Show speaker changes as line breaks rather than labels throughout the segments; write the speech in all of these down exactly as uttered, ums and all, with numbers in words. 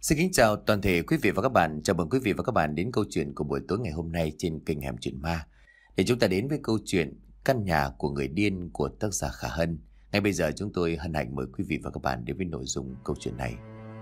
Xin kính chào toàn thể quý vị và các bạn. Chào mừng quý vị và các bạn đến câu chuyện của buổi tối ngày hôm nay trên kênh Hẻm Chuyện Ma. Để chúng ta đến với câu chuyện Căn nhà của người điên của tác giả Khả Hân. Ngay bây giờ chúng tôi hân hạnh mời quý vị và các bạn đến với nội dung câu chuyện này.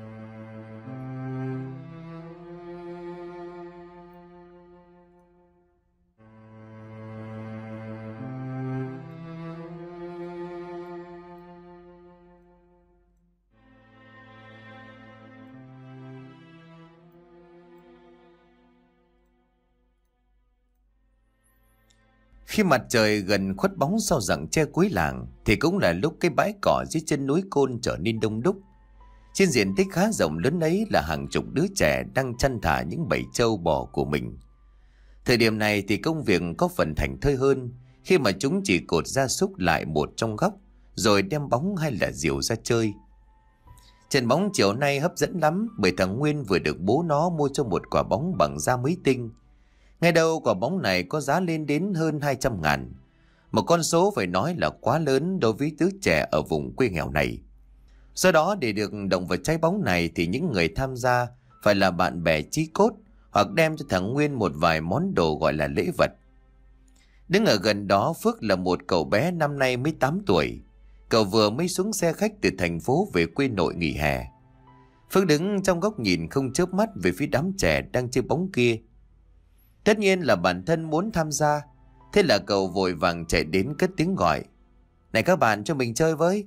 Khi mặt trời gần khuất bóng sau rặng tre cuối làng thì cũng là lúc cái bãi cỏ dưới chân núi Côn trở nên đông đúc. Trên diện tích khá rộng lớn ấy là hàng chục đứa trẻ đang chăn thả những bầy trâu bò của mình. Thời điểm này thì công việc có phần thảnh thơi hơn khi mà chúng chỉ cột gia súc lại một trong góc rồi đem bóng hay là diều ra chơi. Trận bóng chiều nay hấp dẫn lắm bởi thằng Nguyên vừa được bố nó mua cho một quả bóng bằng da mới tinh. Ngay đầu quả bóng này có giá lên đến hơn hai trăm ngàn. Một con số phải nói là quá lớn đối với đứa trẻ ở vùng quê nghèo này. Do đó để được động vào trái bóng này thì những người tham gia phải là bạn bè chí cốt hoặc đem cho thằng Nguyên một vài món đồ gọi là lễ vật. Đứng ở gần đó Phước là một cậu bé năm nay mới tám tuổi. Cậu vừa mới xuống xe khách từ thành phố về quê nội nghỉ hè. Phước đứng trong góc nhìn không chớp mắt về phía đám trẻ đang chơi bóng kia. Tất nhiên là bản thân muốn tham gia. Thế là cậu vội vàng chạy đến cất tiếng gọi: "Này các bạn, cho mình chơi với."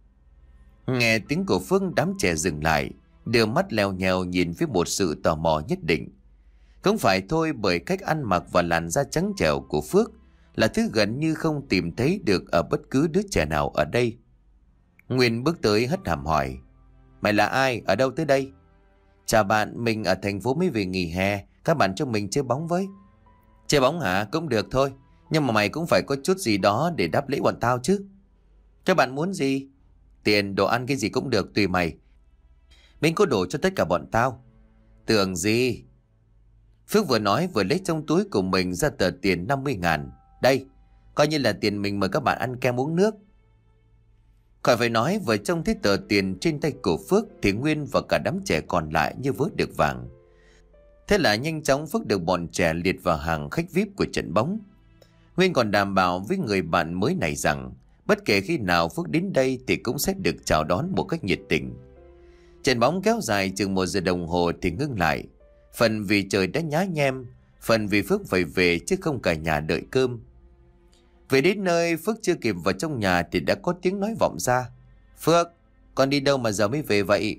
Nghe tiếng của Phước, đám trẻ dừng lại, đưa mắt leo nhèo nhìn với một sự tò mò nhất định. Không phải thôi, bởi cách ăn mặc và làn da trắng trẻo của Phước là thứ gần như không tìm thấy được ở bất cứ đứa trẻ nào ở đây. Nguyên bước tới hất hàm hỏi: "Mày là ai? Ở đâu tới đây?" "Chào bạn, mình ở thành phố mới về nghỉ hè. Các bạn cho mình chơi bóng với." "Chơi bóng hả? Cũng được thôi. Nhưng mà mày cũng phải có chút gì đó để đáp lễ bọn tao chứ." "Các bạn muốn gì?" "Tiền, đồ ăn, cái gì cũng được, tùy mày. Mình có đồ cho tất cả bọn tao." "Tưởng gì?" Phước vừa nói vừa lấy trong túi của mình ra tờ tiền năm mươi ngàn. "Đây, coi như là tiền mình mời các bạn ăn kem uống nước." Khỏi phải nói, vừa trông thấy tờ tiền trên tay của Phước thì Nguyên và cả đám trẻ còn lại như vớt được vàng. Thế là nhanh chóng Phước được bọn trẻ liệt vào hàng khách vi ai pi của trận bóng. Nguyên còn đảm bảo với người bạn mới này rằng bất kể khi nào Phước đến đây thì cũng sẽ được chào đón một cách nhiệt tình. Trận bóng kéo dài chừng một giờ đồng hồ thì ngưng lại. Phần vì trời đã nhá nhem, phần vì Phước phải về chứ không cả nhà đợi cơm. Về đến nơi, Phước chưa kịp vào trong nhà thì đã có tiếng nói vọng ra: "Phước, con đi đâu mà giờ mới về vậy?"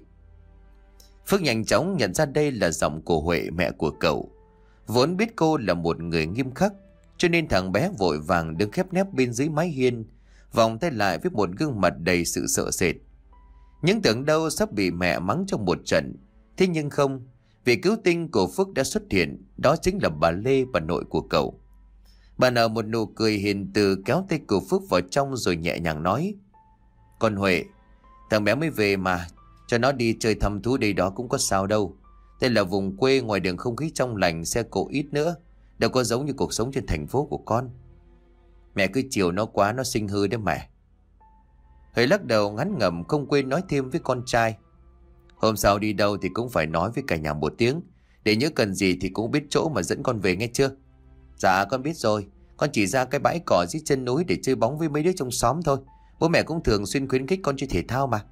Phước nhanh chóng nhận ra đây là giọng của Huệ, mẹ của cậu. Vốn biết cô là một người nghiêm khắc, cho nên thằng bé vội vàng đứng khép nép bên dưới mái hiên, vòng tay lại với một gương mặt đầy sự sợ sệt. Những tưởng đâu sắp bị mẹ mắng trong một trận. Thế nhưng không, vị cứu tinh của Phước đã xuất hiện. Đó chính là bà Lê, bà nội của cậu. Bà nở một nụ cười hiền từ, kéo tay của Phước vào trong rồi nhẹ nhàng nói: "Con Huệ, thằng bé mới về mà, cho nó đi chơi thăm thú đây đó cũng có sao đâu. Đây là vùng quê, ngoài đường không khí trong lành, xe cộ ít nữa, đâu có giống như cuộc sống trên thành phố của con. Mẹ cứ chiều nó quá, nó sinh hư đấy mẹ." Huệ lắc đầu ngán ngẩm, không quên nói thêm với con trai: "Hôm sau đi đâu thì cũng phải nói với cả nhà một tiếng, để nhớ cần gì thì cũng biết chỗ mà dẫn con về, nghe chưa?" "Dạ con biết rồi, con chỉ ra cái bãi cỏ dưới chân núi để chơi bóng với mấy đứa trong xóm thôi. Bố mẹ cũng thường xuyên khuyến khích con chơi thể thao mà."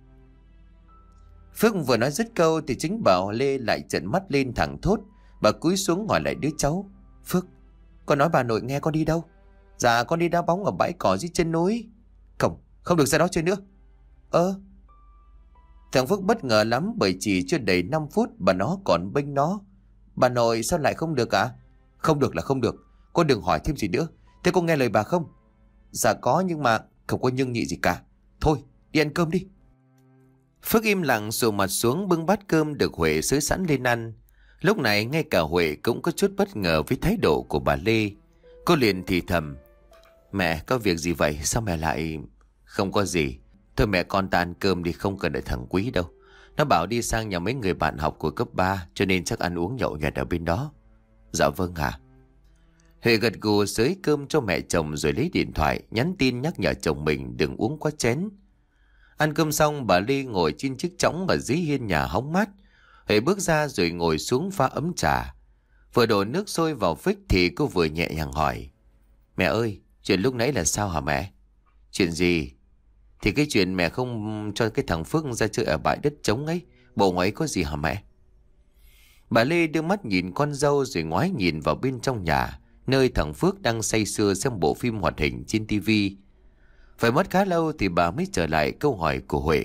Phước vừa nói dứt câu thì chính bà Lê lại trợn mắt lên thẳng thốt. Bà cúi xuống hỏi lại đứa cháu: "Phước, con nói bà nội nghe con đi đâu?" "Dạ con đi đá bóng ở bãi cỏ dưới chân núi." "Không, không được ra đó chơi nữa." "Ơ." Thằng Phước bất ngờ lắm, bởi chỉ chưa đầy năm phút bà nó còn bênh nó: "Bà nội sao lại không được ạ?" "Không được là không được, con đừng hỏi thêm gì nữa. Thế con nghe lời bà không?" "Dạ có, nhưng mà..." "Không có nhưng nhị gì cả. Thôi đi ăn cơm đi." Phước im lặng sụ mặt xuống bưng bát cơm được Huệ xới sẵn lên ăn. Lúc này ngay cả Huệ cũng có chút bất ngờ với thái độ của bà Lê. Cô liền thì thầm: "Mẹ, có việc gì vậy? Sao mẹ lại..." "Không có gì. Thôi mẹ con ta ăn cơm đi, không cần đợi thằng Quý đâu. Nó bảo đi sang nhà mấy người bạn học của cấp ba, cho nên chắc ăn uống nhậu nhẹt ở bên đó." "Dạ vâng ạ." Huệ gật gù xới cơm cho mẹ chồng rồi lấy điện thoại nhắn tin nhắc nhở chồng mình đừng uống quá chén. Ăn cơm xong, bà Ly ngồi trên chiếc chõng ở dưới hiên nhà hóng mát. Huệ bước ra rồi ngồi xuống pha ấm trà. Vừa đổ nước sôi vào phích thì cô vừa nhẹ nhàng hỏi: Mẹ ơi, chuyện lúc nãy là sao hả mẹ? Chuyện gì? Thì cái chuyện mẹ không cho cái thằng Phước ra chơi ở bãi đất trống ấy, bộ ấy có gì hả mẹ? Bà Lê đưa mắt nhìn con dâu rồi ngoái nhìn vào bên trong nhà, nơi thằng Phước đang say sưa xem bộ phim hoạt hình trên tivi. Phải mất khá lâu thì bà mới trở lại câu hỏi của Huệ.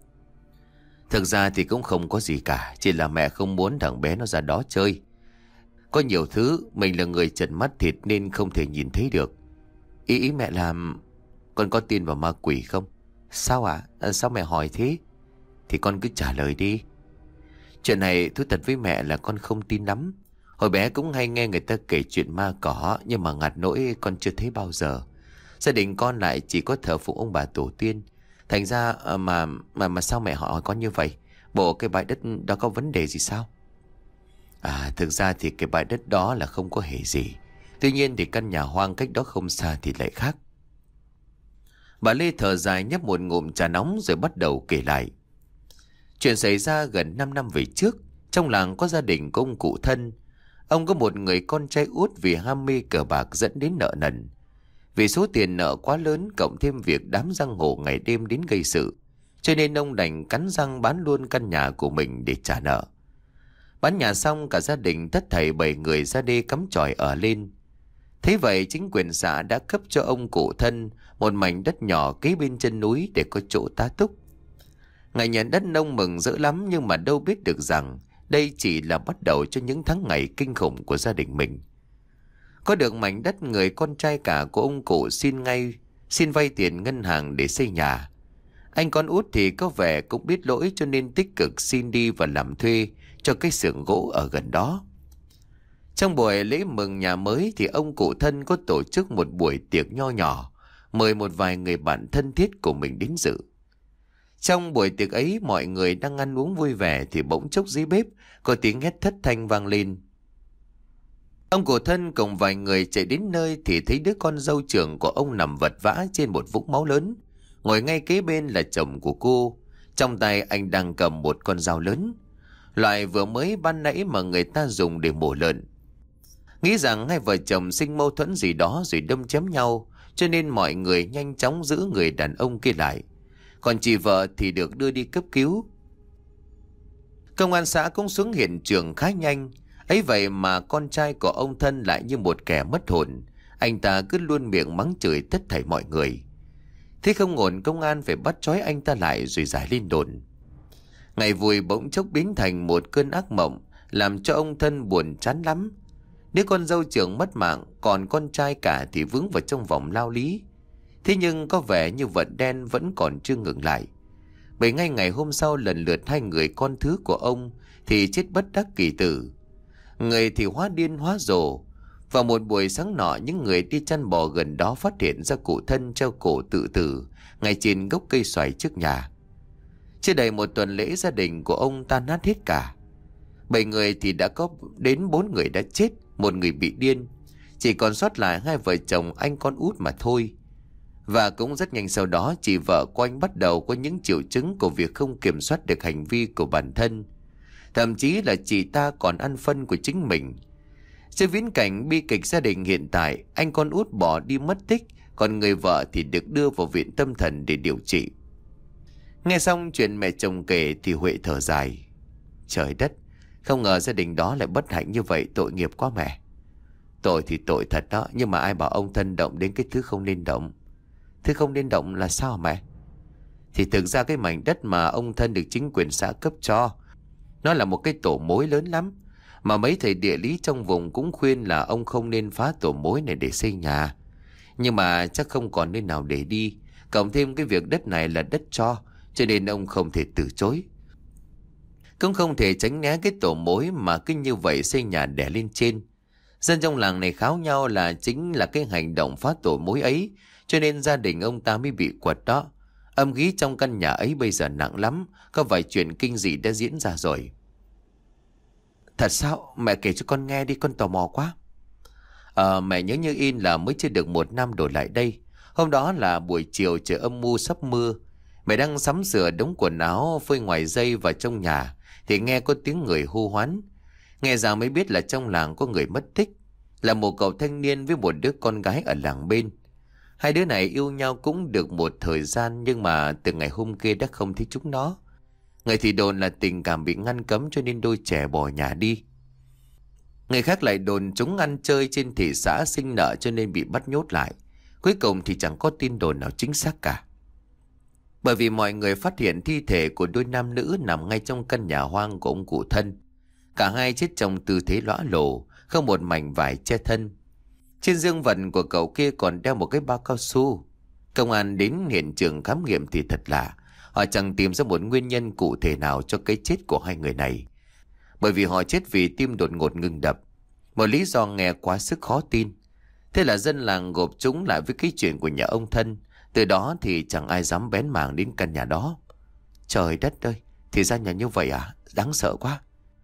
Thực ra thì cũng không có gì cả, chỉ là mẹ không muốn thằng bé nó ra đó chơi. Có nhiều thứ mình là người trần mắt thịt nên không thể nhìn thấy được. Ý ý mẹ làm... Con có tin vào ma quỷ không? Sao ạ? À? Sao mẹ hỏi thế? Thì con cứ trả lời đi. Chuyện này thú thật với mẹ là con không tin lắm. Hồi bé cũng hay nghe người ta kể chuyện ma cỏ, nhưng mà ngặt nỗi con chưa thấy bao giờ. Gia đình con lại chỉ có thờ phụng ông bà tổ tiên. Thành ra mà mà mà sao mẹ hỏi con như vậy? Bộ cái bãi đất đó có vấn đề gì sao? À, thực ra thì cái bãi đất đó là không có hề gì. Tuy nhiên thì căn nhà hoang cách đó không xa thì lại khác. Bà Lê thở dài nhấp một ngụm trà nóng rồi bắt đầu kể lại. Chuyện xảy ra gần năm năm về trước. Trong làng có gia đình của ông cụ Thân. Ông có một người con trai út vì ham mê cờ bạc dẫn đến nợ nần. Vì số tiền nợ quá lớn cộng thêm việc đám giang hồ ngày đêm đến gây sự, cho nên ông đành cắn răng bán luôn căn nhà của mình để trả nợ. Bán nhà xong cả gia đình tất thảy bảy người ra đê cắm tròi ở lên. Thế vậy chính quyền xã đã cấp cho ông cụ Thân một mảnh đất nhỏ kế bên chân núi để có chỗ tá túc. Ngày nhận đất nông mừng rỡ lắm, nhưng mà đâu biết được rằng đây chỉ là bắt đầu cho những tháng ngày kinh khủng của gia đình mình. Có được mảnh đất, người con trai cả của ông cụ xin ngay xin vay tiền ngân hàng để xây nhà. Anh con út thì có vẻ cũng biết lỗi cho nên tích cực xin đi và làm thuê cho cái xưởng gỗ ở gần đó. Trong buổi lễ mừng nhà mới thì ông cụ Thân có tổ chức một buổi tiệc nho nhỏ, mời một vài người bạn thân thiết của mình đến dự. Trong buổi tiệc ấy, mọi người đang ăn uống vui vẻ thì bỗng chốc dưới bếp có tiếng hét thất thanh vang lên. Ông cụ Thân cùng vài người chạy đến nơi thì thấy đứa con dâu trưởng của ông nằm vật vã trên một vũng máu lớn. Ngồi ngay kế bên là chồng của cô. Trong tay anh đang cầm một con dao lớn, loại vừa mới ban nãy mà người ta dùng để mổ lợn. Nghĩ rằng hai vợ chồng sinh mâu thuẫn gì đó rồi đâm chém nhau, cho nên mọi người nhanh chóng giữ người đàn ông kia lại. Còn chị vợ thì được đưa đi cấp cứu. Công an xã cũng xuống hiện trường khá nhanh. Ấy vậy mà con trai của ông Thân lại như một kẻ mất hồn. Anh ta cứ luôn miệng mắng chửi tất thảy mọi người. Thế không ổn, công an phải bắt trói anh ta lại rồi giải lên đồn. Ngày vui bỗng chốc biến thành một cơn ác mộng, làm cho ông Thân buồn chán lắm. Nếu con dâu trưởng mất mạng, còn con trai cả thì vướng vào trong vòng lao lý. Thế nhưng có vẻ như vận đen vẫn còn chưa ngừng lại. Bởi ngay ngày hôm sau, lần lượt hai người con thứ của ông thì chết bất đắc kỳ tử. Người thì hóa điên hóa rồ. Vào một buổi sáng nọ, những người đi chăn bò gần đó phát hiện ra cụ Thân treo cổ tự tử ngay trên gốc cây xoài trước nhà. Chưa đầy một tuần lễ, gia đình của ông tan nát hết cả. Bảy người thì đã có đến bốn người đã chết, một người bị điên. Chỉ còn sót lại hai vợ chồng anh con út mà thôi. Và cũng rất nhanh sau đó, chị vợ của anh bắt đầu có những triệu chứng của việc không kiểm soát được hành vi của bản thân. Thậm chí là chị ta còn ăn phân của chính mình. Trên viễn cảnh bi kịch gia đình hiện tại, anh con út bỏ đi mất tích, còn người vợ thì được đưa vào viện tâm thần để điều trị. Nghe xong chuyện mẹ chồng kể thì Huệ thở dài. Trời đất, không ngờ gia đình đó lại bất hạnh như vậy, tội nghiệp quá mẹ. Tội thì tội thật đó, nhưng mà ai bảo ông Thân động đến cái thứ không nên động. Thứ không nên động là sao mẹ? Thì thực ra cái mảnh đất mà ông Thân được chính quyền xã cấp cho, nó là một cái tổ mối lớn lắm. Mà mấy thầy địa lý trong vùng cũng khuyên là ông không nên phá tổ mối này để xây nhà. Nhưng mà chắc không còn nơi nào để đi. Cộng thêm cái việc đất này là đất cho, cho nên ông không thể từ chối. Cũng không thể tránh né cái tổ mối mà cứ như vậy xây nhà đè lên trên. Dân trong làng này kháo nhau là chính là cái hành động phá tổ mối ấy, cho nên gia đình ông ta mới bị quật đó. Âm khí trong căn nhà ấy bây giờ nặng lắm, có vài chuyện kinh dị đã diễn ra rồi. Thật sao? Mẹ kể cho con nghe đi, con tò mò quá. Ờ, mẹ nhớ như in là mới chưa được một năm đổ lại đây. Hôm đó là buổi chiều trời âm u sắp mưa. Mẹ đang sắm sửa đống quần áo phơi ngoài dây vào trong nhà thì nghe có tiếng người hô hoán. Nghe ra mới biết là trong làng có người mất tích, là một cậu thanh niên với một đứa con gái ở làng bên. Hai đứa này yêu nhau cũng được một thời gian, nhưng mà từ ngày hôm kia đã không thấy chúng nó. Người thì đồn là tình cảm bị ngăn cấm cho nên đôi trẻ bỏ nhà đi. Người khác lại đồn chúng ăn chơi trên thị xã sinh nợ cho nên bị bắt nhốt lại. Cuối cùng thì chẳng có tin đồn nào chính xác cả. Bởi vì mọi người phát hiện thi thể của đôi nam nữ nằm ngay trong căn nhà hoang của ông cụ thân. Cả hai chết trong tư thế lõa lồ, không một mảnh vải che thân. Trên dương vật của cậu kia còn đeo một cái bao cao su. Công an đến hiện trường khám nghiệm thì thật lạ, họ chẳng tìm ra một nguyên nhân cụ thể nào cho cái chết của hai người này. Bởi vì họ chết vì tim đột ngột ngừng đập, một lý do nghe quá sức khó tin. Thế là dân làng gộp chúng lại với cái chuyện của nhà ông thân. Từ đó thì chẳng ai dám bén mảng đến căn nhà đó. Trời đất ơi, thì ra nhà như vậy à? Đáng sợ quá.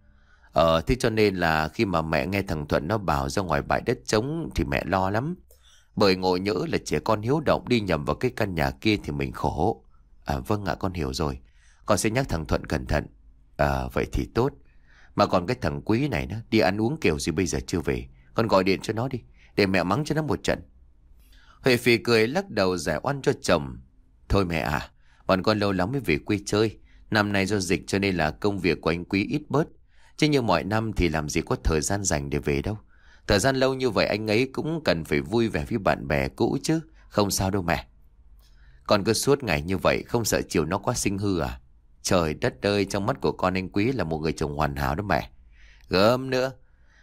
Ờ, thế cho nên là khi mà mẹ nghe thằng Thuận nó bảo ra ngoài bãi đất trống thì mẹ lo lắm. Bởi ngộ nhỡ là trẻ con hiếu động đi nhầm vào cái căn nhà kia thì mình khổ. À vâng ạ, con hiểu rồi. Con sẽ nhắc thằng Thuận cẩn thận. À vậy thì tốt. Mà còn cái thằng Quý này nữa, đi ăn uống kiểu gì bây giờ chưa về. Con gọi điện cho nó đi, để mẹ mắng cho nó một trận. Huệ phì cười lắc đầu giải oan cho chồng. Thôi mẹ à, bọn con lâu lắm mới về quê chơi. Năm nay do dịch cho nên là công việc của anh Quý ít bớt. Chứ như mọi năm thì làm gì có thời gian dành để về đâu. Thời gian lâu như vậy anh ấy cũng cần phải vui vẻ với bạn bè cũ chứ. Không sao đâu mẹ. Con cứ suốt ngày như vậy không sợ chiều nó quá sinh hư à? Trời đất ơi, trong mắt của con anh Quý là một người chồng hoàn hảo đó mẹ. Gớm nữa.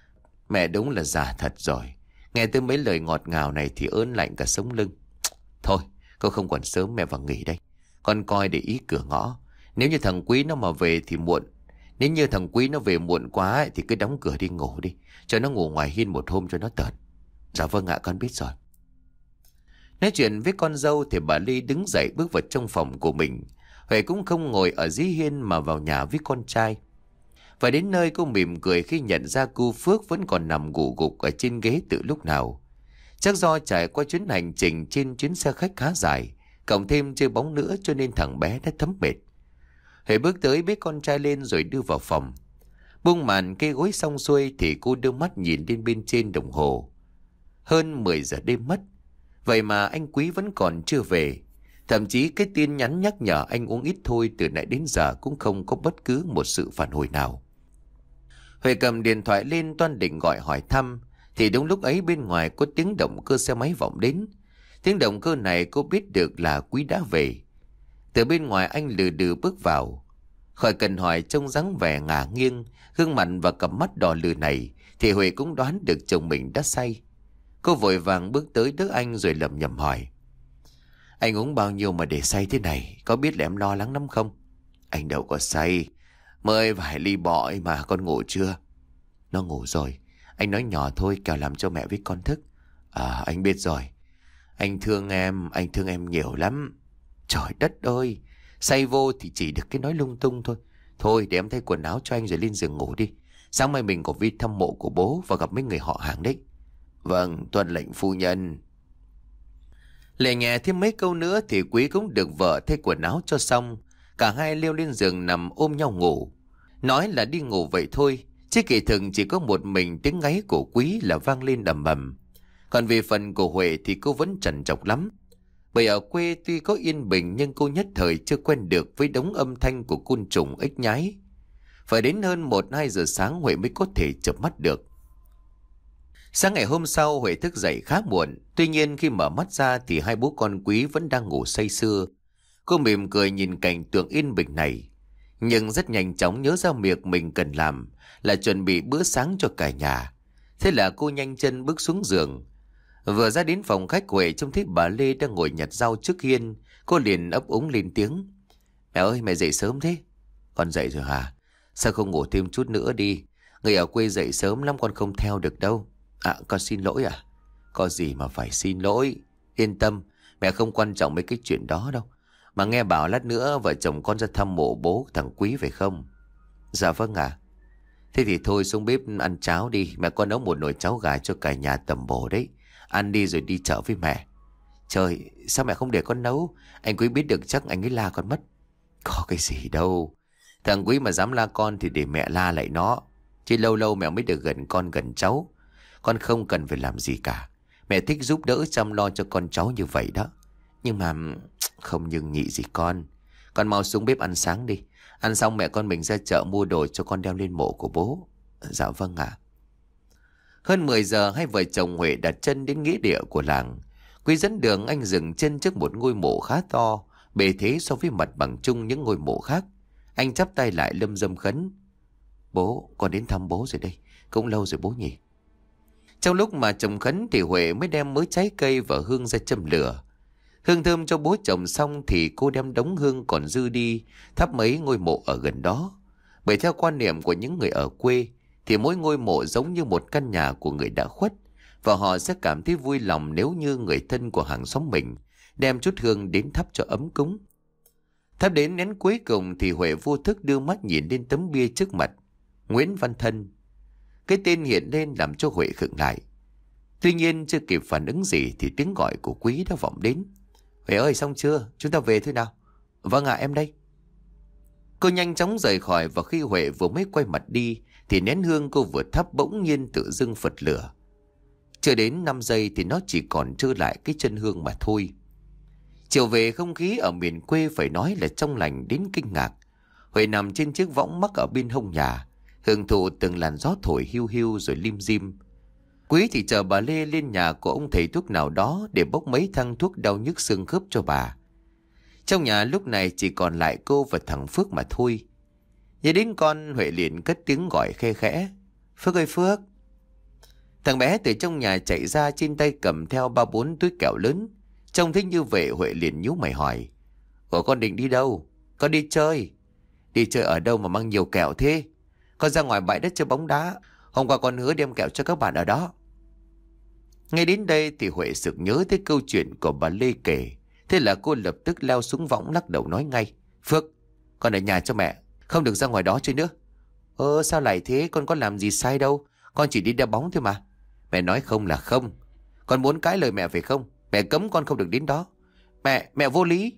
Mẹ đúng là già thật rồi. Nghe tới mấy lời ngọt ngào này thì ớn lạnh cả sống lưng. Thôi, con không còn sớm, mẹ vào nghỉ đây. Con coi để ý cửa ngõ. Nếu như thằng Quý nó mà về thì muộn. Nếu như thằng Quý nó về muộn quá ấy, thì cứ đóng cửa đi ngủ đi. Cho nó ngủ ngoài hiên một hôm cho nó tợt. Dạ vâng ạ, con biết rồi. Nói chuyện với con dâu thì bà Ly đứng dậy bước vào trong phòng của mình. Huệ cũng không ngồi ở dưới hiên mà vào nhà với con trai. Và đến nơi cô mỉm cười khi nhận ra cô Phước vẫn còn nằm ngủ gục ở trên ghế từ lúc nào. Chắc do trải qua chuyến hành trình trên chuyến xe khách khá dài, cộng thêm chơi bóng nữa cho nên thằng bé đã thấm mệt. Huệ bước tới bế con trai lên rồi đưa vào phòng. Buông màn cây gối xong xuôi thì cô đưa mắt nhìn lên bên trên đồng hồ. Hơn mười giờ đêm mất. Vậy mà anh Quý vẫn còn chưa về. Thậm chí cái tin nhắn nhắc nhở anh uống ít thôi từ nãy đến giờ cũng không có bất cứ một sự phản hồi nào. Huệ cầm điện thoại lên toan định gọi hỏi thăm thì đúng lúc ấy bên ngoài có tiếng động cơ xe máy vọng đến. Tiếng động cơ này cô biết được là Quý đã về. Từ bên ngoài anh lừ đừ bước vào. Khỏi cần hỏi trông dáng vẻ ngả nghiêng, gương mặt và cặp mắt đỏ lừ này thì Huệ cũng đoán được chồng mình đã say. Cô vội vàng bước tới đỡ anh rồi lẩm nhẩm hỏi. Anh uống bao nhiêu mà để say thế này, có biết là em lo lắng lắm không? Anh đâu có say, mới vài ly bọ mà, con ngủ chưa? Nó ngủ rồi, anh nói nhỏ thôi kẻo làm cho mẹ với con thức. À anh biết rồi, anh thương em, anh thương em nhiều lắm. Trời đất ơi, say vô thì chỉ được cái nói lung tung thôi. Thôi để em thay quần áo cho anh rồi lên giường ngủ đi. Sáng mai mình có đi thăm mộ của bố và gặp mấy người họ hàng đấy. Vâng, tuân lệnh phu nhân. Lệ nhẹ thêm mấy câu nữa thì Quý cũng được vợ thay quần áo cho xong. Cả hai leo lên giường nằm ôm nhau ngủ. Nói là đi ngủ vậy thôi, chứ kỳ thực chỉ có một mình tiếng ngáy của Quý là vang lên đầm bầm. Còn về phần của Huệ thì cô vẫn trằn trọc lắm. Bởi ở quê tuy có yên bình nhưng cô nhất thời chưa quen được với đống âm thanh của côn trùng ếch nhái. Phải đến hơn một hai giờ sáng Huệ mới có thể chợp mắt được. Sáng ngày hôm sau Huệ thức dậy khá muộn. Tuy nhiên khi mở mắt ra thì hai bố con Quý vẫn đang ngủ say sưa. Cô mỉm cười nhìn cảnh tượng yên bình này. Nhưng rất nhanh chóng nhớ ra việc mình cần làm là chuẩn bị bữa sáng cho cả nhà. Thế là cô nhanh chân bước xuống giường. Vừa ra đến phòng khách Huệ trông thấy bà Lê đang ngồi nhặt rau trước hiên. Cô liền ấp úng lên tiếng. Mẹ ơi, mẹ dậy sớm thế? Con dậy rồi hả? Sao không ngủ thêm chút nữa đi? Người ở quê dậy sớm lắm con không theo được đâu. À con xin lỗi à? Có gì mà phải xin lỗi. Yên tâm, mẹ không quan trọng mấy cái chuyện đó đâu. Mà nghe bảo lát nữa vợ chồng con ra thăm mộ bố thằng Quý phải không? Dạ vâng ạ. À. Thế thì thôi xuống bếp ăn cháo đi. Mẹ con nấu một nồi cháo gà cho cả nhà tầm bổ đấy. Ăn đi rồi đi chợ với mẹ. Trời, sao mẹ không để con nấu? Anh Quý biết được chắc anh ấy la con mất. Có cái gì đâu. Thằng Quý mà dám la con thì để mẹ la lại nó. Chứ lâu lâu mẹ mới được gần con gần cháu. Con không cần phải làm gì cả. Mẹ thích giúp đỡ chăm lo cho con cháu như vậy đó. Nhưng mà không nhưng nhị gì con. Con mau xuống bếp ăn sáng đi. Ăn xong mẹ con mình ra chợ mua đồ cho con đeo lên mộ của bố. Dạ vâng ạ. Hơn mười giờ hai vợ chồng Huệ đặt chân đến nghĩa địa của làng. Quý dẫn đường anh dừng chân trước một ngôi mộ khá to, bề thế so với mặt bằng chung những ngôi mộ khác. Anh chắp tay lại lâm dâm khấn. Bố, con đến thăm bố rồi đây. Cũng lâu rồi bố nhỉ. Trong lúc mà chồng khấn thì Huệ mới đem mớ trái cây và hương ra châm lửa. Hương thơm cho bố chồng xong thì cô đem đống hương còn dư đi thắp mấy ngôi mộ ở gần đó. Bởi theo quan niệm của những người ở quê thì mỗi ngôi mộ giống như một căn nhà của người đã khuất, và họ sẽ cảm thấy vui lòng nếu như người thân của hàng xóm mình đem chút hương đến thắp cho ấm cúng. Thắp đến nén cuối cùng thì Huệ vô thức đưa mắt nhìn lên tấm bia trước mặt. Nguyễn Văn Thân. Cái tên hiện lên làm cho Huệ khựng lại. Tuy nhiên chưa kịp phản ứng gì thì tiếng gọi của Quý đã vọng đến. Huệ ơi, xong chưa? Chúng ta về thôi nào. Vâng ạ, em đây. Cô nhanh chóng rời khỏi, và khi Huệ vừa mới quay mặt đi thì nén hương cô vừa thắp bỗng nhiên tự dưng phật lửa. Chưa đến năm giây thì nó chỉ còn trơ lại cái chân hương mà thôi. Chiều về không khí ở miền quê phải nói là trong lành đến kinh ngạc. Huệ nằm trên chiếc võng mắc ở bên hông nhà, hưởng thụ từng làn gió thổi hiu hiu rồi lim dim. Quý thì chờ bà Lê lên nhà của ông thầy thuốc nào đó để bốc mấy thang thuốc đau nhức xương khớp cho bà. Trong nhà lúc này chỉ còn lại cô và thằng Phước mà thôi. Nhớ đến con, Huệ liền cất tiếng gọi khe khẽ. Phước ơi Phước. Thằng bé từ trong nhà chạy ra, trên tay cầm theo ba bốn túi kẹo lớn. Trông thấy như vậy Huệ liền nhíu mày hỏi. Ủa con định đi đâu? Con đi chơi. Đi chơi ở đâu mà mang nhiều kẹo thế? Con ra ngoài bãi đất chơi bóng đá. Hôm qua con hứa đem kẹo cho các bạn ở đó. Ngay đến đây thì Huệ sực nhớ tới câu chuyện của bà Lê kể. Thế là cô lập tức leo xuống võng lắc đầu nói ngay. Phước, con ở nhà cho mẹ, không được ra ngoài đó chơi nữa. Ơ sao lại thế, con có làm gì sai đâu. Con chỉ đi đá bóng thôi mà. Mẹ nói không là không. Con muốn cãi lời mẹ phải không? Mẹ cấm con không được đến đó. Mẹ, mẹ vô lý.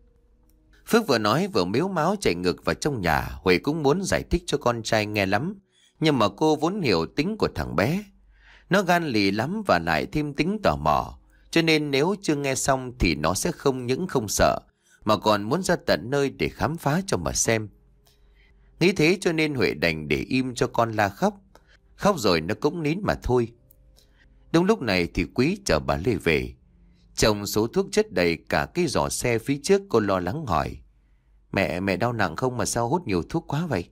Phước vừa nói vừa mếu máo chạy ngược vào trong nhà. Huệ cũng muốn giải thích cho con trai nghe lắm, nhưng mà cô vốn hiểu tính của thằng bé. Nó gan lì lắm và lại thêm tính tò mò, cho nên nếu chưa nghe xong thì nó sẽ không những không sợ, mà còn muốn ra tận nơi để khám phá cho mà xem. Nghĩ thế cho nên Huệ đành để im cho con la khóc. Khóc rồi nó cũng nín mà thôi. Đúng lúc này thì Quý chờ bà Lê về. Chồng số thuốc chất đầy cả cái giỏ xe phía trước. Cô lo lắng hỏi. Mẹ, mẹ đau nặng không mà sao hút nhiều thuốc quá vậy?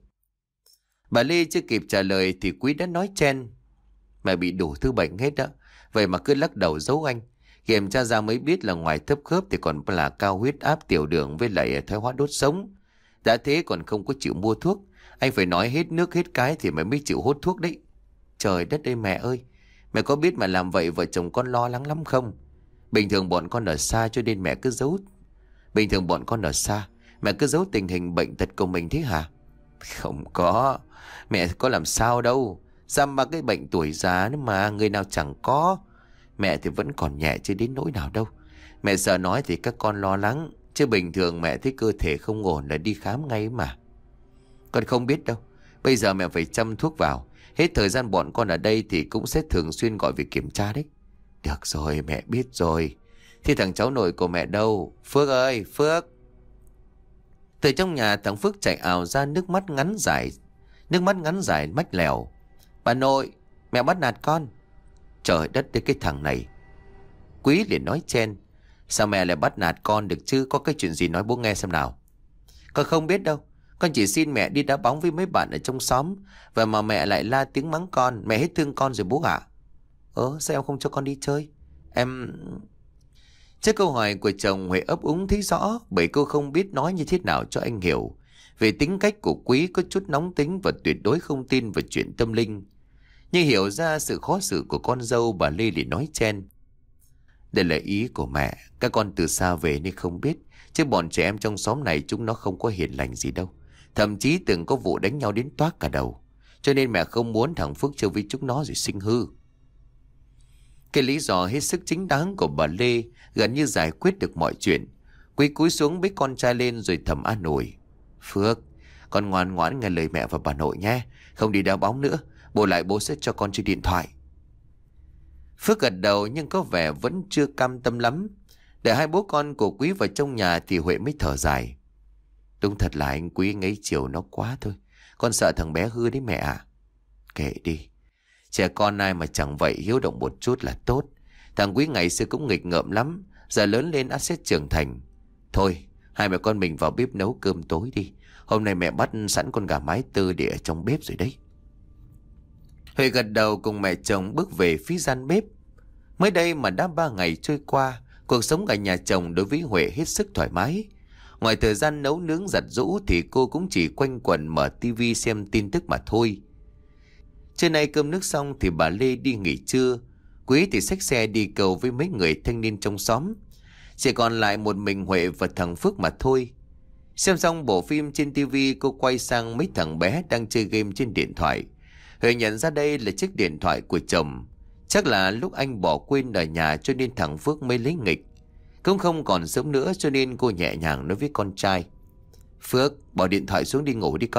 Bà Lê chưa kịp trả lời thì Quý đã nói chen. Mẹ bị đủ thứ bệnh hết đó. Vậy mà cứ lắc đầu giấu anh. Kiểm tra ra mới biết là ngoài thấp khớp thì còn là cao huyết áp, tiểu đường với lại thoái hóa đốt sống. Đã thế còn không có chịu mua thuốc. Anh phải nói hết nước hết cái thì mẹ mới chịu hút thuốc đấy. Trời đất ơi mẹ ơi. Mẹ có biết mà làm vậy vợ chồng con lo lắng lắm không? Bình thường bọn con ở xa cho nên mẹ cứ giấu. Bình thường bọn con ở xa, mẹ cứ giấu tình hình bệnh tật của mình thế hả? Không có. Mẹ có làm sao đâu. Dăm ba cái bệnh tuổi già nữa mà, người nào chẳng có. Mẹ thì vẫn còn nhẹ chứ đến nỗi nào đâu. Mẹ sợ nói thì các con lo lắng. Chứ bình thường mẹ thấy cơ thể không ổn là đi khám ngay mà. Con không biết đâu. Bây giờ mẹ phải chăm thuốc vào. Hết thời gian bọn con ở đây thì cũng sẽ thường xuyên gọi về kiểm tra đấy. Được rồi, mẹ biết rồi. Thì thằng cháu nội của mẹ đâu? Phước ơi, Phước. Từ trong nhà thằng Phước chạy ào ra, nước mắt ngắn dài. Nước mắt ngắn dài mách lèo. Bà nội, mẹ bắt nạt con. Trời đất ơi cái thằng này. Quý liền nói chen. Sao mẹ lại bắt nạt con được chứ? Có cái chuyện gì nói bố nghe xem nào. Con không biết đâu. Con chỉ xin mẹ đi đá bóng với mấy bạn ở trong xóm. Và mà mẹ lại la tiếng mắng con. Mẹ hết thương con rồi bố ạ. Ơ sao em không cho con đi chơi? Em... Trước câu hỏi của chồng, Huệ ấp úng thấy rõ. Bởi cô không biết nói như thế nào cho anh hiểu. Về tính cách của Quý có chút nóng tính và tuyệt đối không tin vào chuyện tâm linh. Nhưng hiểu ra sự khó xử của con dâu, bà Lê liền nói chen. Đây là ý của mẹ. Các con từ xa về nên không biết. Chứ bọn trẻ em trong xóm này chúng nó không có hiền lành gì đâu. Thậm chí từng có vụ đánh nhau đến toác cả đầu. Cho nên mẹ không muốn thằng Phước chơi với chúng nó rồi sinh hư. Cái lý do hết sức chính đáng của bà Lê gần như giải quyết được mọi chuyện. Quý cúi xuống bế con trai lên rồi thầm an ủi. Phước, Con ngoan ngoãn nghe lời mẹ và bà nội nhé. Không đi đá bóng nữa. Bù lại bố sẽ cho con chơi điện thoại. Phước gật đầu nhưng có vẻ vẫn chưa cam tâm lắm. Để hai bố con của Quý vào trong nhà thì Huệ mới thở dài. Đúng thật là anh Quý ngấy chiều nó quá thôi. Con sợ thằng bé hư đấy mẹ ạ. Kệ đi. Trẻ con ai mà chẳng vậy, hiếu động một chút là tốt. Thằng Quý ngày xưa cũng nghịch ngợm lắm. Giờ lớn lên ắt sẽ trưởng thành. Thôi, hai mẹ con mình vào bếp nấu cơm tối đi. Hôm nay mẹ bắt sẵn con gà mái tơ để ở trong bếp rồi đấy. Huệ gật đầu cùng mẹ chồng bước về phía gian bếp. Mới đây mà đã ba ngày trôi qua, cuộc sống ở nhà chồng đối với Huệ hết sức thoải mái. Ngoài thời gian nấu nướng giặt giũ thì cô cũng chỉ quanh quẩn mở tivi xem tin tức mà thôi. Trưa nay cơm nước xong thì bà Lê đi nghỉ trưa. Quý thì xách xe đi cầu với mấy người thanh niên trong xóm. Chỉ còn lại một mình Huệ và thằng Phước mà thôi. Xem xong bộ phim trên tivi, cô quay sang mấy thằng bé đang chơi game trên điện thoại. Huệ nhận ra đây là chiếc điện thoại của chồng. Chắc là lúc anh bỏ quên ở nhà cho nên thằng Phước mới lấy nghịch. Cũng không còn sớm nữa cho nên cô nhẹ nhàng nói với con trai. Phước, bỏ điện thoại xuống đi ngủ đi con.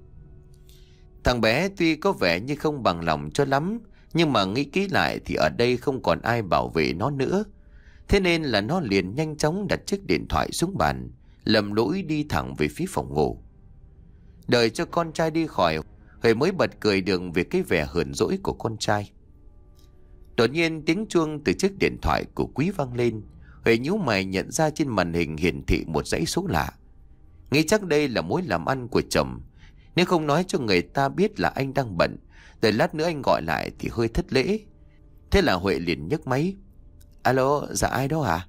Thằng bé tuy có vẻ như không bằng lòng cho lắm, nhưng mà nghĩ kỹ lại thì ở đây không còn ai bảo vệ nó nữa. Thế nên là nó liền nhanh chóng đặt chiếc điện thoại xuống bàn, lầm lũi đi thẳng về phía phòng ngủ. Đợi cho con trai đi khỏi, Huệ mới bật cười được về cái vẻ hờn dỗi của con trai. Đột nhiên tiếng chuông từ chiếc điện thoại của Quý vang lên. Huệ nhíu mày nhận ra trên màn hình hiển thị một dãy số lạ. Nghĩ chắc đây là mối làm ăn của chồng. Nếu không nói cho người ta biết là anh đang bận, rồi lát nữa anh gọi lại thì hơi thất lễ. Thế là Huệ liền nhấc máy. Alo, dạ ai đó à?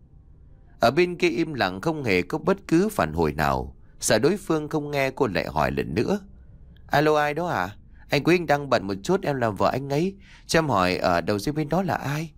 Ở bên kia im lặng không hề có bất cứ phản hồi nào. Sợ đối phương không nghe cô lại hỏi lần nữa. Alo, ai đó à? Anh Quý anh đang bận một chút, em làm vợ anh ấy. Cho em hỏi ở đầu dây bên đó là ai?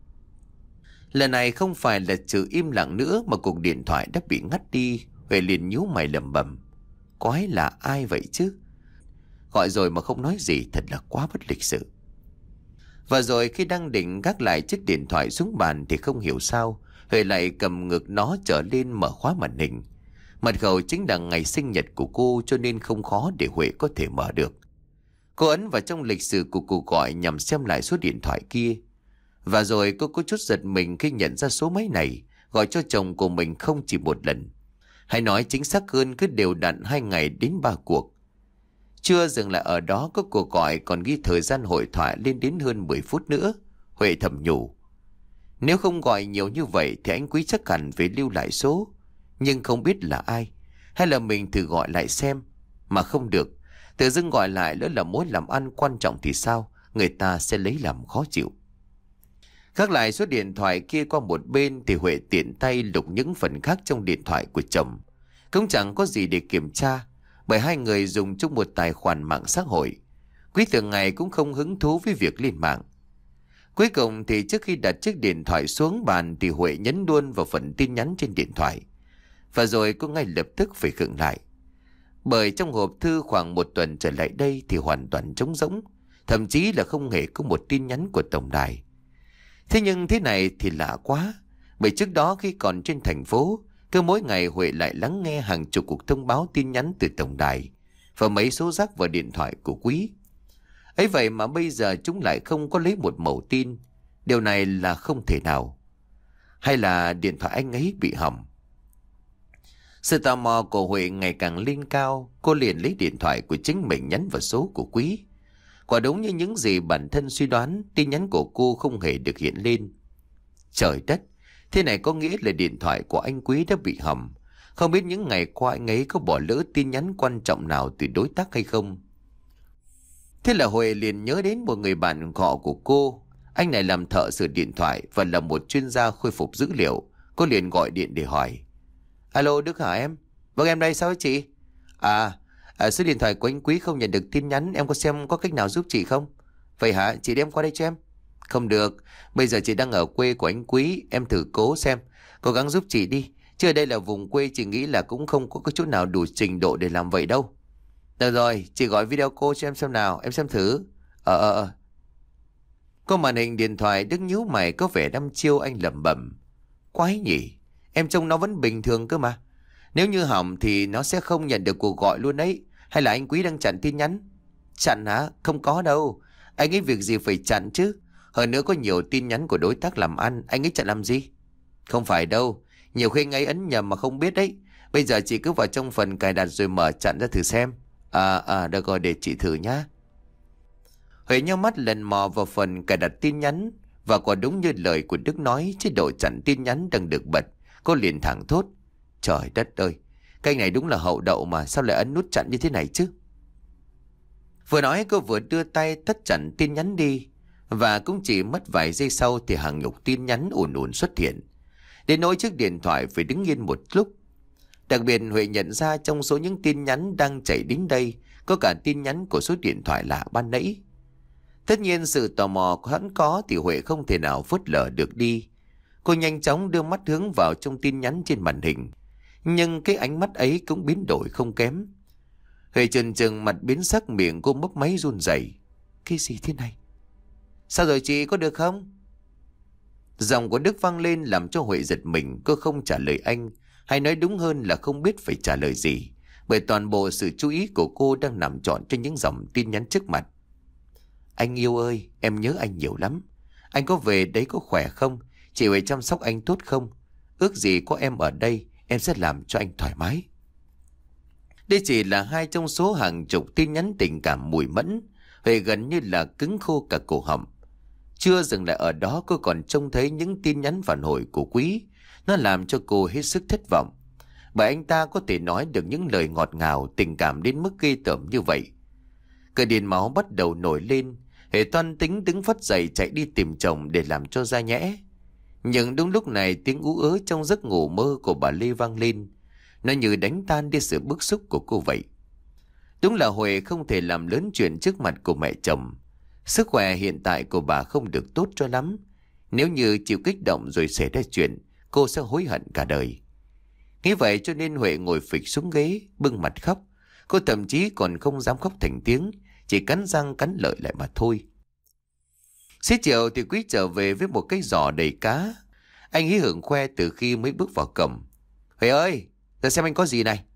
Lần này không phải là chữ im lặng nữa mà cuộc điện thoại đã bị ngắt đi. Huệ liền nhíu mày lẩm bẩm. Quái là ai vậy chứ? Gọi rồi mà không nói gì thật là quá bất lịch sự. Và rồi khi đang định gác lại chiếc điện thoại xuống bàn thì không hiểu sao Huệ lại cầm ngược nó trở lên mở khóa màn hình. Mật khẩu chính là ngày sinh nhật của cô cho nên không khó để Huệ có thể mở được. Cô ấn vào trong lịch sử của cuộc gọi nhằm xem lại số điện thoại kia. Và rồi cô có chút giật mình khi nhận ra số máy này gọi cho chồng của mình không chỉ một lần. Hay nói chính xác hơn cứ đều đặn hai ngày đến ba cuộc. Chưa dừng lại ở đó, có cuộc gọi còn ghi thời gian hội thoại lên đến hơn mười phút nữa. Huệ thầm nhủ. Nếu không gọi nhiều như vậy thì anh Quý chắc hẳn phải lưu lại số. Nhưng không biết là ai. Hay là mình thử gọi lại xem. Mà không được. Tự dưng gọi lại lỡ là mối làm ăn quan trọng thì sao? Người ta sẽ lấy làm khó chịu. Gác lại số điện thoại kia qua một bên thì Huệ tiện tay lục những phần khác trong điện thoại của chồng. Cũng chẳng có gì để kiểm tra, bởi hai người dùng chung một tài khoản mạng xã hội. Quý thường ngày cũng không hứng thú với việc lên mạng. Cuối cùng thì trước khi đặt chiếc điện thoại xuống bàn thì Huệ nhấn luôn vào phần tin nhắn trên điện thoại. Và rồi cô ngay lập tức phải khựng lại. Bởi trong hộp thư khoảng một tuần trở lại đây thì hoàn toàn trống rỗng. Thậm chí là không hề có một tin nhắn của tổng đài. Thế nhưng thế này thì lạ quá. Bởi trước đó khi còn trên thành phố, cứ mỗi ngày Huệ lại lắng nghe hàng chục cuộc thông báo tin nhắn từ tổng đài và mấy số rác vào điện thoại của Quý. Ấy vậy mà bây giờ chúng lại không có lấy một mẩu tin. Điều này là không thể nào. Hay là điện thoại anh ấy bị hỏng? Sự tò mò của Huệ ngày càng lên cao. Cô liền lấy điện thoại của chính mình nhắn vào số của Quý. Quả đúng như những gì bản thân suy đoán, tin nhắn của cô không hề được hiện lên. Trời đất, thế này có nghĩa là điện thoại của anh Quý đã bị hỏng. Không biết những ngày qua anh ấy có bỏ lỡ tin nhắn quan trọng nào từ đối tác hay không. Thế là Huệ liền nhớ đến một người bạn họ của cô. Anh này làm thợ sửa điện thoại và là một chuyên gia khôi phục dữ liệu. Cô liền gọi điện để hỏi. Alo Đức hả em? Vâng em đây, sao chị? À, à số điện thoại của anh Quý không nhận được tin nhắn. Em có xem có cách nào giúp chị không? Vậy hả? Chị đem qua đây cho em. Không được, bây giờ chị đang ở quê của anh Quý. Em thử cố xem, cố gắng giúp chị đi. Chứ ở đây là vùng quê, chị nghĩ là cũng không có chỗ nào đủ trình độ để làm vậy đâu. Được rồi, chị gọi video call cho em xem nào. Em xem thử. Ờ ờ ờ Có màn hình điện thoại, Đức nhíu mày có vẻ đăm chiêu. Anh lẩm bẩm. Quái nhỉ, em trông nó vẫn bình thường cơ mà. Nếu như hỏng thì nó sẽ không nhận được cuộc gọi luôn ấy. Hay là anh Quý đang chặn tin nhắn? Chặn hả? Không có đâu. Anh ấy việc gì phải chặn chứ? Hơn nữa có nhiều tin nhắn của đối tác làm ăn, anh ấy chặn làm gì? Không phải đâu. Nhiều khi anh ấy ấn nhầm mà không biết đấy. Bây giờ chị cứ vào trong phần cài đặt rồi mở chặn ra thử xem. À à được rồi, để chị thử nhá. Huệ nhắm mắt lần mò vào phần cài đặt tin nhắn. Và quả đúng như lời của Đức nói, chế độ chặn tin nhắn đang được bật. Cô liền thẳng thốt: trời đất ơi, cái này đúng là hậu đậu mà, sao lại ấn nút chặn như thế này chứ? Vừa nói cô vừa đưa tay tắt chặn tin nhắn đi. Và cũng chỉ mất vài giây sau thì hàng chục tin nhắn ùn ùn xuất hiện. Đến nỗi chiếc điện thoại phải đứng yên một lúc. Đặc biệt Huệ nhận ra trong số những tin nhắn đang chảy đến đây có cả tin nhắn của số điện thoại lạ ban nãy. Tất nhiên sự tò mò hắn có thì Huệ không thể nào phớt lờ được đi. Cô nhanh chóng đưa mắt hướng vào trong tin nhắn trên màn hình. Nhưng cái ánh mắt ấy cũng biến đổi không kém. Huệ chần chừng mặt biến sắc, miệng cô mấp máy run rẩy. Cái gì thế này? Sao rồi chị, có được không? Giọng của Đức vang lên làm cho Huệ giật mình. Cô không trả lời anh, hay nói đúng hơn là không biết phải trả lời gì, bởi toàn bộ sự chú ý của cô đang nằm trọn trên những dòng tin nhắn trước mặt. Anh yêu ơi, em nhớ anh nhiều lắm. Anh có về đấy có khỏe không? Chị Huệ chăm sóc anh tốt không? Ước gì có em ở đây, em sẽ làm cho anh thoải mái. Đây chỉ là hai trong số hàng chục tin nhắn tình cảm mùi mẫn. Huệ gần như là cứng khô cả cổ họng. Chưa dừng lại ở đó, cô còn trông thấy những tin nhắn phản hồi của Quý. Nó làm cho cô hết sức thất vọng, bởi anh ta có thể nói được những lời ngọt ngào, tình cảm đến mức ghê tởm như vậy. Cơn điên máu bắt đầu nổi lên. Hệ toan tính đứng phắt dậy chạy đi tìm chồng để làm cho ra nhẽ. Nhưng đúng lúc này tiếng ú ớ trong giấc ngủ mơ của bà Lê vang lên. Nó như đánh tan đi sự bức xúc của cô vậy. Đúng là Huệ không thể làm lớn chuyện trước mặt của mẹ chồng. Sức khỏe hiện tại của bà không được tốt cho lắm. Nếu như chịu kích động rồi xảy ra chuyện, cô sẽ hối hận cả đời. Nghĩ vậy cho nên Huệ ngồi phịch xuống ghế, bưng mặt khóc. Cô thậm chí còn không dám khóc thành tiếng, chỉ cắn răng cắn lợi lại mà thôi. Xế chiều thì Quý trở về với một cái giỏ đầy cá. Anh hí hưởng khoe từ khi mới bước vào cổng. Huệ ơi, ra xem anh có gì này.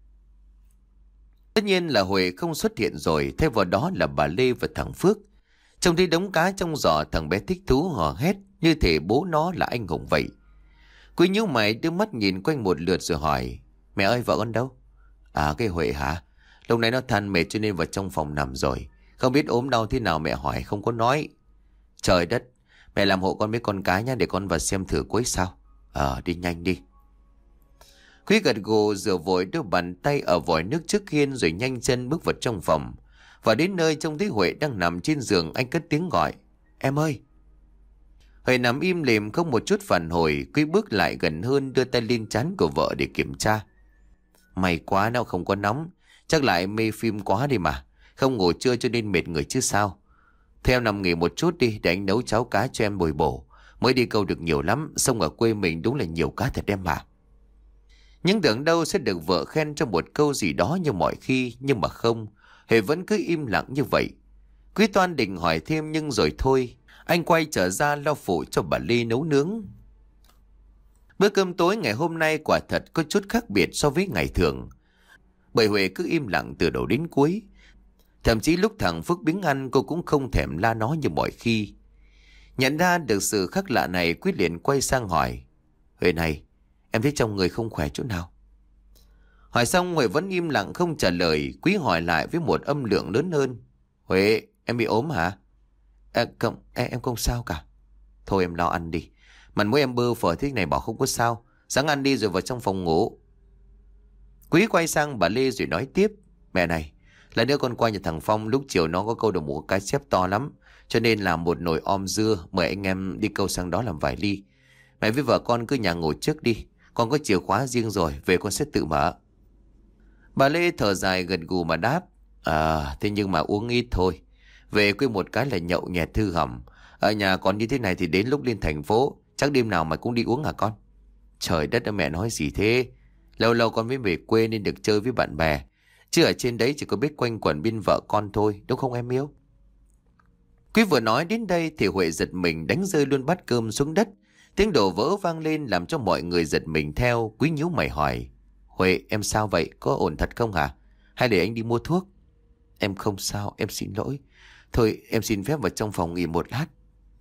Tất nhiên là Huệ không xuất hiện rồi, thay vào đó là bà Lê và thằng Phước. Trông thấy đống cá trong giỏ, thằng bé thích thú hò hét như thể bố nó là anh hùng vậy. Quý nhíu mày đưa mắt nhìn quanh một lượt rồi hỏi: mẹ ơi, vợ con đâu? À, cái Huệ hả? Lúc nãy nó than mệt cho nên vào trong phòng nằm rồi. Không biết ốm đau thế nào mẹ hỏi không có nói. Trời đất, mẹ làm hộ con mấy con cá nhá, để con vào xem thử cuối sao. Ờ, đi nhanh đi. Quý gật gù rửa vội đôi bàn tay ở vòi nước trước hiên rồi nhanh chân bước vào trong phòng. Và đến nơi trông thấy Huệ đang nằm trên giường, anh cất tiếng gọi: em ơi. Huệ nằm im lìm không một chút phản hồi. Quý bước lại gần hơn, đưa tay lên trán của vợ để kiểm tra. May quá nó không có nóng, chắc lại mê phim quá đi mà. Không ngủ trưa cho nên mệt người chứ sao. Theo nằm nghỉ một chút đi, để anh nấu cháo cá cho em bồi bổ. Mới đi câu được nhiều lắm, sông ở quê mình đúng là nhiều cá thật em mà. Nhưng tưởng đâu sẽ được vợ khen cho một câu gì đó như mọi khi. Nhưng mà không, Huệ vẫn cứ im lặng như vậy. Quý Toan định hỏi thêm nhưng rồi thôi. Anh quay trở ra lo phụ cho bà Ly nấu nướng. Bữa cơm tối ngày hôm nay quả thật có chút khác biệt so với ngày thường. Bởi Huệ cứ im lặng từ đầu đến cuối. Thậm chí lúc thằng Phước biếng ăn, cô cũng không thèm la nó như mọi khi. Nhận ra được sự khác lạ này, Quý liền quay sang hỏi: Huệ này, em thấy trong người không khỏe chỗ nào? Hỏi xong Huệ vẫn im lặng không trả lời. Quý hỏi lại với một âm lượng lớn hơn: Huệ, em bị ốm hả? À, không, em, em không sao cả. Thôi em lo ăn đi. Mặt mũi em bơ phờ thế này bảo không có sao. Sáng ăn đi rồi vào trong phòng ngủ. Quý quay sang bà Lê rồi nói tiếp: Mẹ này, là đứa con qua nhà thằng Phong, lúc chiều nó có câu được một cái xếp to lắm, cho nên làm một nồi om dưa, mời anh em đi câu sang đó làm vài ly. Mẹ với vợ con cứ nhà ngồi trước đi, con có chìa khóa riêng rồi, về con sẽ tự mở. Bà Lê thở dài gật gù mà đáp: À, thế nhưng mà uống ít thôi. Về quê một cái là nhậu nhẹt thư hầm. Ở nhà còn như thế này thì đến lúc lên thành phố chắc đêm nào mày cũng đi uống hả con? Trời đất ơi, mẹ nói gì thế? Lâu lâu con mới về quê nên được chơi với bạn bè, chứ ở trên đấy chỉ có biết quanh quẩn bên vợ con thôi, đúng không em yêu? Quý vừa nói đến đây thì Huệ giật mình đánh rơi luôn bát cơm xuống đất. Tiếng đổ vỡ vang lên làm cho mọi người giật mình theo. Quý nhíu mày hỏi: Huệ, em sao vậy? Có ổn thật không hả? Hay để anh đi mua thuốc? Em không sao, em xin lỗi. Thôi em xin phép vào trong phòng nghỉ một lát.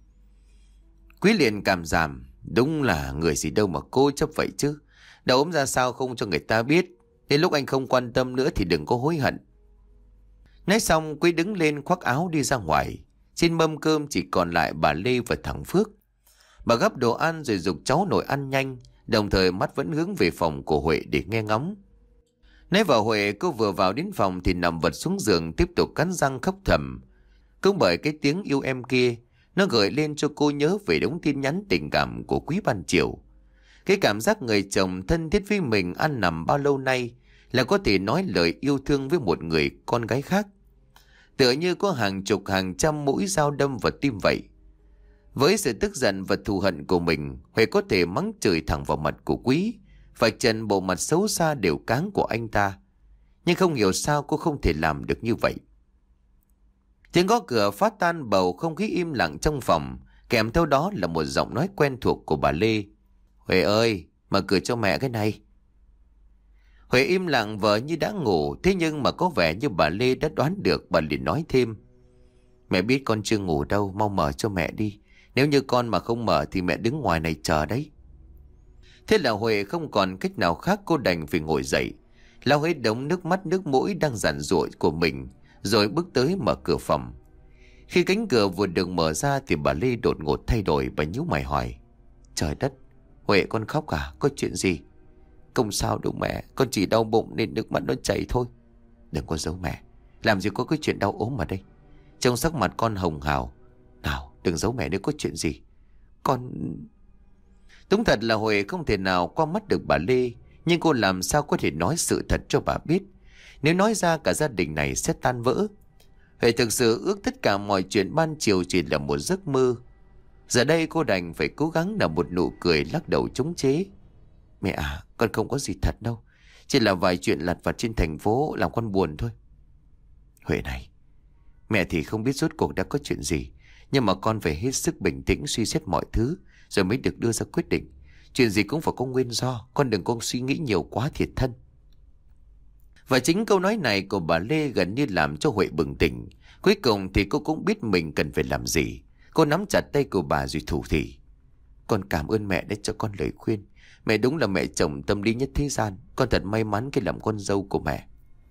Quý liền cảm giảm. Đúng là người gì đâu mà cố chấp vậy chứ. Đã ốm ra sao không cho người ta biết. Đến lúc anh không quan tâm nữa thì đừng có hối hận. Nói xong Quý đứng lên khoác áo đi ra ngoài. Trên mâm cơm chỉ còn lại bà Lê và thằng Phước. Bà gắp đồ ăn rồi giục cháu nội ăn nhanh, đồng thời mắt vẫn hướng về phòng của Huệ để nghe ngóng. Nói vào Huệ, cô vừa vào đến phòng thì nằm vật xuống giường tiếp tục cắn răng khóc thầm. Cũng bởi cái tiếng yêu em kia, nó gợi lên cho cô nhớ về đống tin nhắn tình cảm của Quý ban chiều. Cái cảm giác người chồng thân thiết với mình ăn nằm bao lâu nay là có thể nói lời yêu thương với một người con gái khác. Tựa như có hàng chục hàng trăm mũi dao đâm vào tim vậy. Với sự tức giận và thù hận của mình, Huệ có thể mắng chửi thẳng vào mặt của Quý, vạch trần bộ mặt xấu xa đều cáng của anh ta. Nhưng không hiểu sao cô không thể làm được như vậy. Tiếng gõ cửa phá tan bầu không khí im lặng trong phòng, kèm theo đó là một giọng nói quen thuộc của bà Lê. Huệ ơi, mở cửa cho mẹ cái này. Huệ im lặng vờ như đã ngủ, thế nhưng mà có vẻ như bà Lê đã đoán được, bà liền nói thêm. Mẹ biết con chưa ngủ đâu, mau mở cho mẹ đi. Nếu như con mà không mở thì mẹ đứng ngoài này chờ đấy. Thế là Huệ không còn cách nào khác, cô đành phải ngồi dậy, lau hết đống nước mắt nước mũi đang giàn giụa của mình, rồi bước tới mở cửa phòng. Khi cánh cửa vừa được mở ra thì bà Lê đột ngột thay đổi, bà nhíu mày hỏi. Trời đất, Huệ con khóc à? Có chuyện gì? Không sao đâu mẹ, con chỉ đau bụng nên nước mắt nó chảy thôi. Đừng có giấu mẹ, làm gì có cái chuyện đau ốm ở đây. Trông sắc mặt con hồng hào. Nào, đừng giấu mẹ nếu có chuyện gì. Con... Đúng thật là Huệ không thể nào qua mắt được bà Lê, nhưng cô làm sao có thể nói sự thật cho bà biết. Nếu nói ra cả gia đình này sẽ tan vỡ. Huệ thực sự ước tất cả mọi chuyện ban chiều chỉ là một giấc mơ. Giờ đây cô đành phải cố gắng nở một nụ cười lắc đầu chống chế. Mẹ à, con không có gì thật đâu. Chỉ là vài chuyện lặt vặt trên thành phố làm con buồn thôi. Huệ này, mẹ thì không biết rốt cuộc đã có chuyện gì, nhưng mà con phải hết sức bình tĩnh suy xét mọi thứ rồi mới được đưa ra quyết định. Chuyện gì cũng phải có nguyên do, con đừng có suy nghĩ nhiều quá thiệt thân. Và chính câu nói này của bà Lê gần như làm cho Huệ bừng tỉnh. Cuối cùng thì cô cũng biết mình cần phải làm gì. Cô nắm chặt tay của bà rồi thủ thỉ. Con cảm ơn mẹ đã cho con lời khuyên. Mẹ đúng là mẹ chồng tâm lý nhất thế gian. Con thật may mắn khi làm con dâu của mẹ.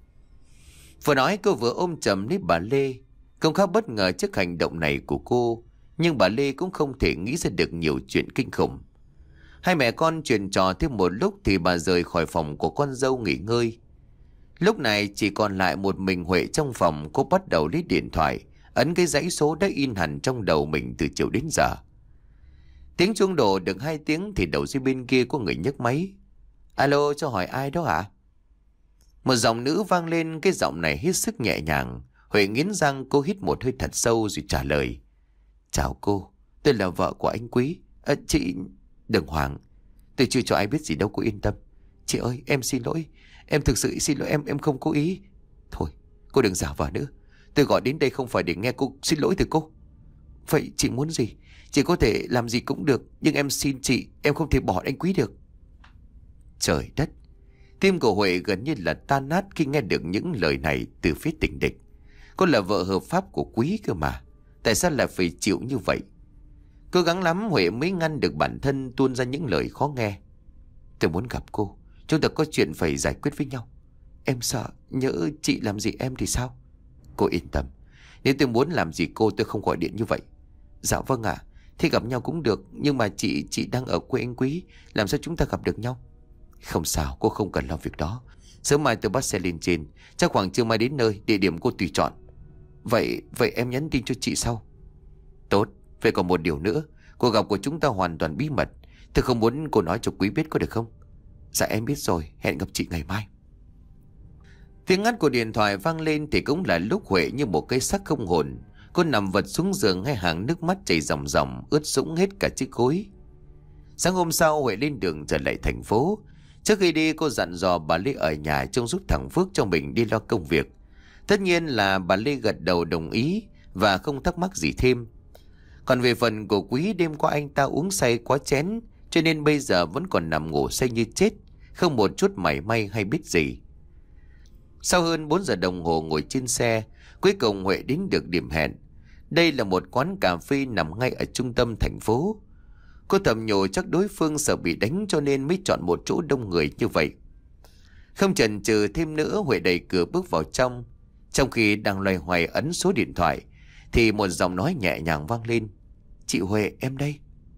Vừa nói cô vừa ôm chầm lấy bà Lê. Không khá bất ngờ trước hành động này của cô, nhưng bà Lê cũng không thể nghĩ ra được nhiều chuyện kinh khủng. Hai mẹ con chuyện trò thêm một lúc thì bà rời khỏi phòng của con dâu nghỉ ngơi. Lúc này chỉ còn lại một mình Huệ trong phòng. Cô bắt đầu lấy điện thoại, ấn cái dãy số đã in hẳn trong đầu mình từ chiều đến giờ. Tiếng chuông đổ được hai tiếng thì đầu dây bên kia có người nhấc máy. Alo, cho hỏi ai đó hả? Một giọng nữ vang lên, cái giọng này hết sức nhẹ nhàng. Huệ nghiến răng, cô hít một hơi thật sâu rồi trả lời. Chào cô, tôi là vợ của anh Quý. À, chị... Đừng hoảng, tôi chưa cho ai biết gì đâu, cô yên tâm. Chị ơi, em xin lỗi. Em thực sự xin lỗi, em em không cố ý. Thôi, cô đừng giả vờ nữa. Tôi gọi đến đây không phải để nghe cô xin lỗi từ cô. Vậy chị muốn gì? Chị có thể làm gì cũng được, nhưng em xin chị, em không thể bỏ anh Quý được. Trời đất, tim của Huệ gần như là tan nát khi nghe được những lời này từ phía tình địch. Cô là vợ hợp pháp của Quý cơ mà, tại sao lại phải chịu như vậy? Cố gắng lắm Huệ mới ngăn được bản thân tuôn ra những lời khó nghe. Tôi muốn gặp cô, chúng ta có chuyện phải giải quyết với nhau. Em sợ nhỡ chị làm gì em thì sao? Cô yên tâm, nếu tôi muốn làm gì cô tôi không gọi điện như vậy. Dạ vâng ạ, à, thì gặp nhau cũng được, nhưng mà chị chị đang ở quê anh Quý, làm sao chúng ta gặp được nhau? Không sao, cô không cần lo việc đó. Sớm mai tôi bắt xe lên trên, chắc khoảng trưa mai đến nơi, địa điểm cô tùy chọn. Vậy vậy em nhắn tin cho chị sau. Tốt, vậy còn một điều nữa, cuộc gặp của chúng ta hoàn toàn bí mật. Tôi không muốn cô nói cho Quý biết, có được không? Dạ em biết rồi, hẹn gặp chị ngày mai. Tiếng ngắt của điện thoại vang lên thì cũng là lúc Huệ như một cây xác không hồn. Cô nằm vật xuống giường, hai hàng nước mắt chảy ròng ròng, ướt sũng hết cả chiếc gối. Sáng hôm sau Huệ lên đường trở lại thành phố. Trước khi đi cô dặn dò bà Lê ở nhà trông giúp thằng Phước cho mình đi lo công việc. Tất nhiên là bà Lê gật đầu đồng ý và không thắc mắc gì thêm. Còn về phần của Quý, đêm qua anh ta uống say quá chén cho nên bây giờ vẫn còn nằm ngủ say như chết. không một chút mảy may hay biết gì. Sau hơn bốn giờ đồng hồ ngồi trên xe, cuối cùng Huệ đến được điểm hẹn. Đây là một quán cà phê nằm ngay ở trung tâm thành phố. Cô thầm nhủ chắc đối phương sợ bị đánh cho nên mới chọn một chỗ đông người như vậy. Không chần chừ thêm nữa, Huệ đẩy cửa bước vào trong. Trong khi đang loay hoay ấn số điện thoại thì một giọng nói nhẹ nhàng vang lên. Chị Huệ, em đây.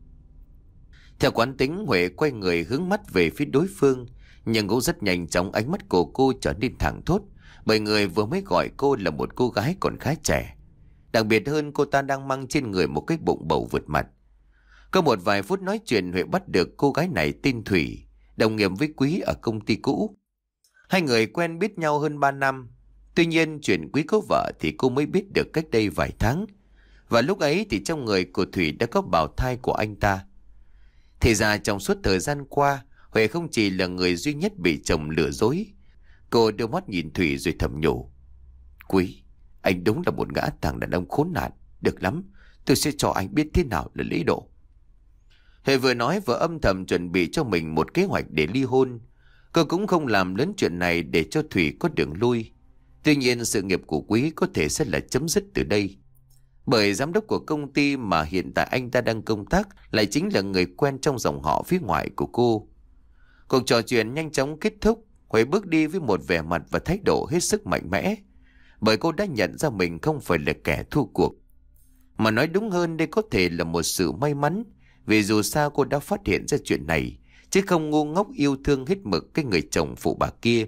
Theo quán tính, Huệ quay người hướng mắt về phía đối phương, nhưng cũng rất nhanh chóng ánh mắt của cô trở nên thẳng thốt, bởi người vừa mới gọi cô là một cô gái còn khá trẻ. Đặc biệt hơn, cô ta đang mang trên người một cái bụng bầu vượt mặt. Có một vài phút nói chuyện, Huệ bắt được cô gái này tên Thủy, đồng nghiệp với Quý ở công ty cũ. Hai người quen biết nhau hơn ba năm. Tuy nhiên chuyện Quý có vợ thì cô mới biết được cách đây vài tháng. Và lúc ấy thì trong người của Thủy đã có bào thai của anh ta. Thì ra trong suốt thời gian qua, Huệ không chỉ là người duy nhất bị chồng lừa dối. Cô đưa mắt nhìn Thủy rồi thầm nhủ. Quý, anh đúng là một gã thằng đàn ông khốn nạn. Được lắm, tôi sẽ cho anh biết thế nào là lý độ. Huệ vừa nói vừa âm thầm chuẩn bị cho mình một kế hoạch để ly hôn. Cô cũng không làm lớn chuyện này để cho Thủy có đường lui. Tuy nhiên sự nghiệp của Quý có thể sẽ là chấm dứt từ đây. Bởi giám đốc của công ty mà hiện tại anh ta đang công tác lại chính là người quen trong dòng họ phía ngoại của cô. Cuộc trò chuyện nhanh chóng kết thúc. Huệ bước đi với một vẻ mặt và thái độ hết sức mạnh mẽ. Bởi cô đã nhận ra mình không phải là kẻ thua cuộc. Mà nói đúng hơn, đây có thể là một sự may mắn. Vì dù sao cô đã phát hiện ra chuyện này, chứ không ngu ngốc yêu thương hết mực cái người chồng phụ bạc kia.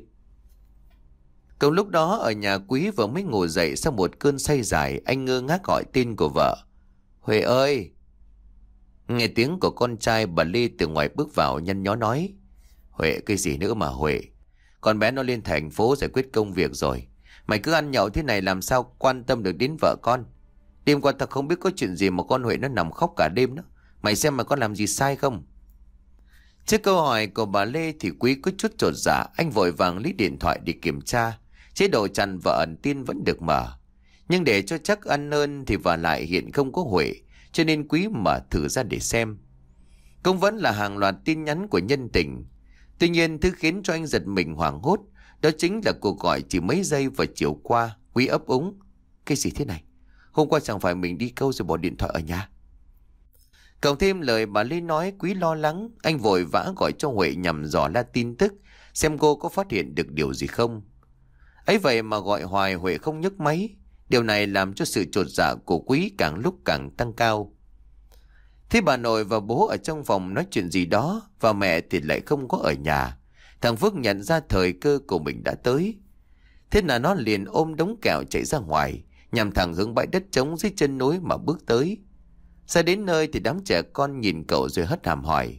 Cùng lúc đó ở nhà Quý vừa mới ngủ dậy sau một cơn say dài, anh ngơ ngác gọi tên của vợ. Huệ ơi! Nghe tiếng của con trai, bà Lê từ ngoài bước vào nhăn nhó nói. Huệ, cái gì nữa mà Huệ? Con bé nó lên thành phố giải quyết công việc rồi. Mày cứ ăn nhậu thế này làm sao quan tâm được đến vợ con? Đêm qua ta không biết có chuyện gì mà con Huệ nó nằm khóc cả đêm đó. Mày xem mà con làm gì sai không? Trước câu hỏi của bà Lê thì Quý có chút chột dạ. Anh vội vàng lấy điện thoại để kiểm tra. Chế độ chặn vợ ẩn tin vẫn được mở. Nhưng để cho chắc ăn hơn thì và lại hiện không có Huệ, cho nên Quý mở thử ra để xem. Cũng vẫn là hàng loạt tin nhắn của nhân tình. Tuy nhiên thứ khiến cho anh giật mình hoảng hốt đó chính là cuộc gọi chỉ mấy giây vào chiều qua. Quý ấp úng. Cái gì thế này? Hôm qua chẳng phải mình đi câu rồi bỏ điện thoại ở nhà? Cộng thêm lời bà Lê nói, Quý lo lắng. Anh vội vã gọi cho Huệ nhằm dò la tin tức, xem cô có phát hiện được điều gì không. Ấy vậy mà gọi hoài Huệ không nhấc máy. Điều này làm cho sự chột dạ của Quý càng lúc càng tăng cao. Thế bà nội và bố ở trong phòng nói chuyện gì đó, và mẹ thì lại không có ở nhà. Thằng Phước nhận ra thời cơ của mình đã tới. Thế là nó liền ôm đống kẹo chạy ra ngoài, nhằm thẳng hướng bãi đất trống dưới chân núi mà bước tới. Ra đến nơi thì đám trẻ con nhìn cậu rồi hất hàm hỏi.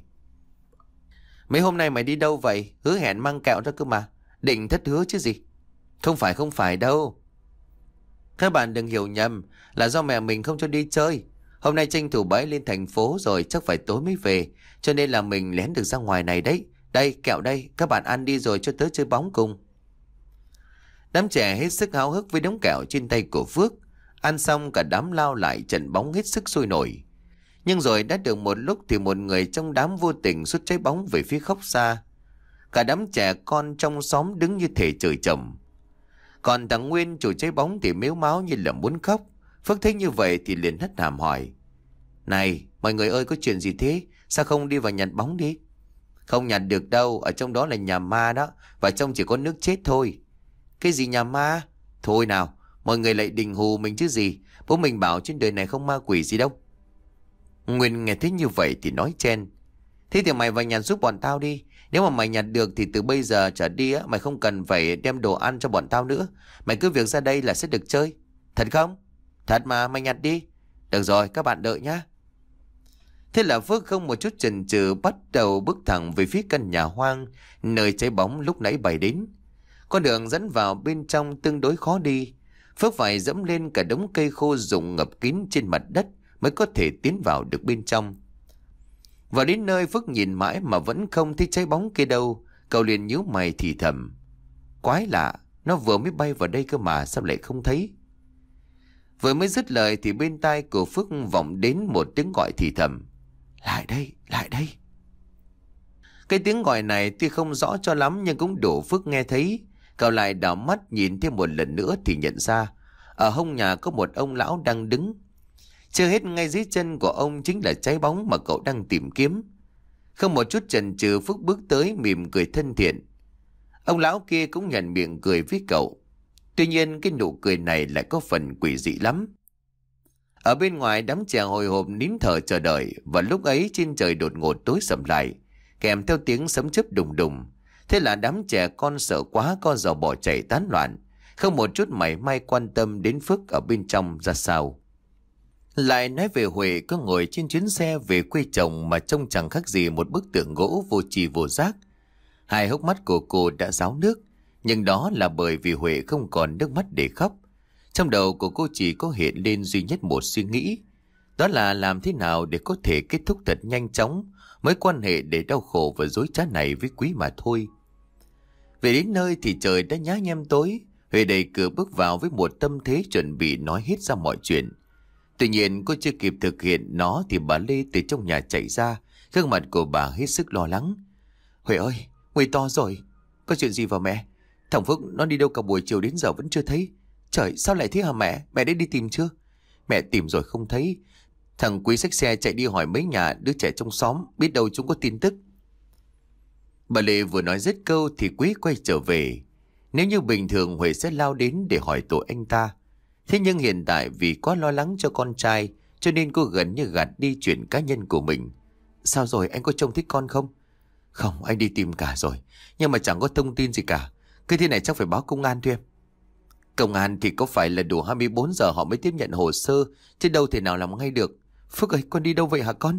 Mấy hôm nay mày đi đâu vậy? Hứa hẹn mang kẹo ra cơ mà. Định thất hứa chứ gì? Không phải không phải đâu. Các bạn đừng hiểu nhầm, là do mẹ mình không cho đi chơi. Hôm nay tranh thủ bãi lên thành phố rồi, chắc phải tối mới về, cho nên là mình lén được ra ngoài này đấy. Đây, kẹo đây, các bạn ăn đi rồi cho tớ chơi bóng cùng. Đám trẻ hết sức háo hức với đống kẹo trên tay của Phước. Ăn xong cả đám lao lại trận bóng hết sức sôi nổi. Nhưng rồi đã được một lúc thì một người trong đám vô tình sút trái bóng về phía góc xa. Cả đám trẻ con trong xóm đứng như thể trời trồng. Còn thằng Nguyên chủ trái bóng thì mếu máo như là muốn khóc. Phước thấy như vậy thì liền hất hàm hỏi. Này, mọi người ơi, có chuyện gì thế? Sao không đi vào nhặt bóng đi? Không nhặt được đâu, ở trong đó là nhà ma đó. Và trong chỉ có nước chết thôi. Cái gì nhà ma? Thôi nào, mọi người lại định hù mình chứ gì. Bố mình bảo trên đời này không ma quỷ gì đâu. Nguyên nghe thấy như vậy thì nói chen. Thế thì mày vào nhặt giúp bọn tao đi. Nếu mà mày nhặt được thì từ bây giờ trở đi á, mày không cần phải đem đồ ăn cho bọn tao nữa. Mày cứ việc ra đây là sẽ được chơi. Thật không? Thật mà, mày nhặt đi. Được rồi, các bạn đợi nhá. Thế là Phước không một chút chần chừ bắt đầu bước thẳng về phía căn nhà hoang nơi trái bóng lúc nãy bày đến. Con đường dẫn vào bên trong tương đối khó đi. Phước phải dẫm lên cả đống cây khô rụng ngập kín trên mặt đất mới có thể tiến vào được bên trong. Và đến nơi Phước nhìn mãi mà vẫn không thấy trái bóng kia đâu. Cậu liền nhíu mày thì thầm. Quái lạ, nó vừa mới bay vào đây cơ mà sao lại không thấy? Vừa mới dứt lời thì bên tai của Phước vọng đến một tiếng gọi thì thầm. Lại đây, lại đây. Cái tiếng gọi này tuy không rõ cho lắm nhưng cũng đủ Phước nghe thấy. Cậu lại đảo mắt nhìn thêm một lần nữa thì nhận ra ở hông nhà có một ông lão đang đứng. Chưa hết, ngay dưới chân của ông chính là trái bóng mà cậu đang tìm kiếm. Không một chút chần chừ, Phước bước tới mỉm cười thân thiện. Ông lão kia cũng nhận miệng cười với cậu. Tuy nhiên cái nụ cười này lại có phần quỷ dị lắm. Ở bên ngoài đám trẻ hồi hộp nín thở chờ đợi, và lúc ấy trên trời đột ngột tối sầm lại, kèm theo tiếng sấm chớp đùng đùng. Thế là đám trẻ con sợ quá co giò bỏ chạy tán loạn, không một chút mảy may quan tâm đến Phước ở bên trong ra sao. Lại nói về Huệ có ngồi trên chuyến xe về quê chồng mà trông chẳng khác gì một bức tượng gỗ vô tri vô giác. Hai hốc mắt của cô đã ráo nước, nhưng đó là bởi vì Huệ không còn nước mắt để khóc. Trong đầu của cô chỉ có hiện lên duy nhất một suy nghĩ, đó là làm thế nào để có thể kết thúc thật nhanh chóng mối quan hệ để đau khổ và dối trá này với Quý mà thôi. Về đến nơi thì trời đã nhá nhem tối. Huệ đẩy cửa bước vào với một tâm thế chuẩn bị nói hết ra mọi chuyện. Tuy nhiên cô chưa kịp thực hiện nó thì bà Lê từ trong nhà chạy ra, gương mặt của bà hết sức lo lắng. Huệ ơi, nguy to rồi. Có chuyện gì vào mẹ? Thằng Phước nó đi đâu cả buổi chiều đến giờ vẫn chưa thấy. Trời, sao lại thế hả mẹ? Mẹ đã đi tìm chưa? Mẹ tìm rồi không thấy. Thằng Quý xách xe chạy đi hỏi mấy nhà đứa trẻ trong xóm, biết đâu chúng có tin tức. Bà Lê vừa nói dứt câu thì Quý quay trở về. Nếu như bình thường Huệ sẽ lao đến để hỏi tội anh ta. Thế nhưng hiện tại vì quá lo lắng cho con trai cho nên cô gần như gạt đi chuyện cá nhân của mình. Sao rồi, anh có trông thích con không? Không, anh đi tìm cả rồi, nhưng mà chẳng có thông tin gì cả. Cái thế này chắc phải báo công an thôi em. Công an thì có phải là đủ hai mươi bốn giờ họ mới tiếp nhận hồ sơ, chứ đâu thể nào làm ngay được. Phước ơi, con đi đâu vậy hả con?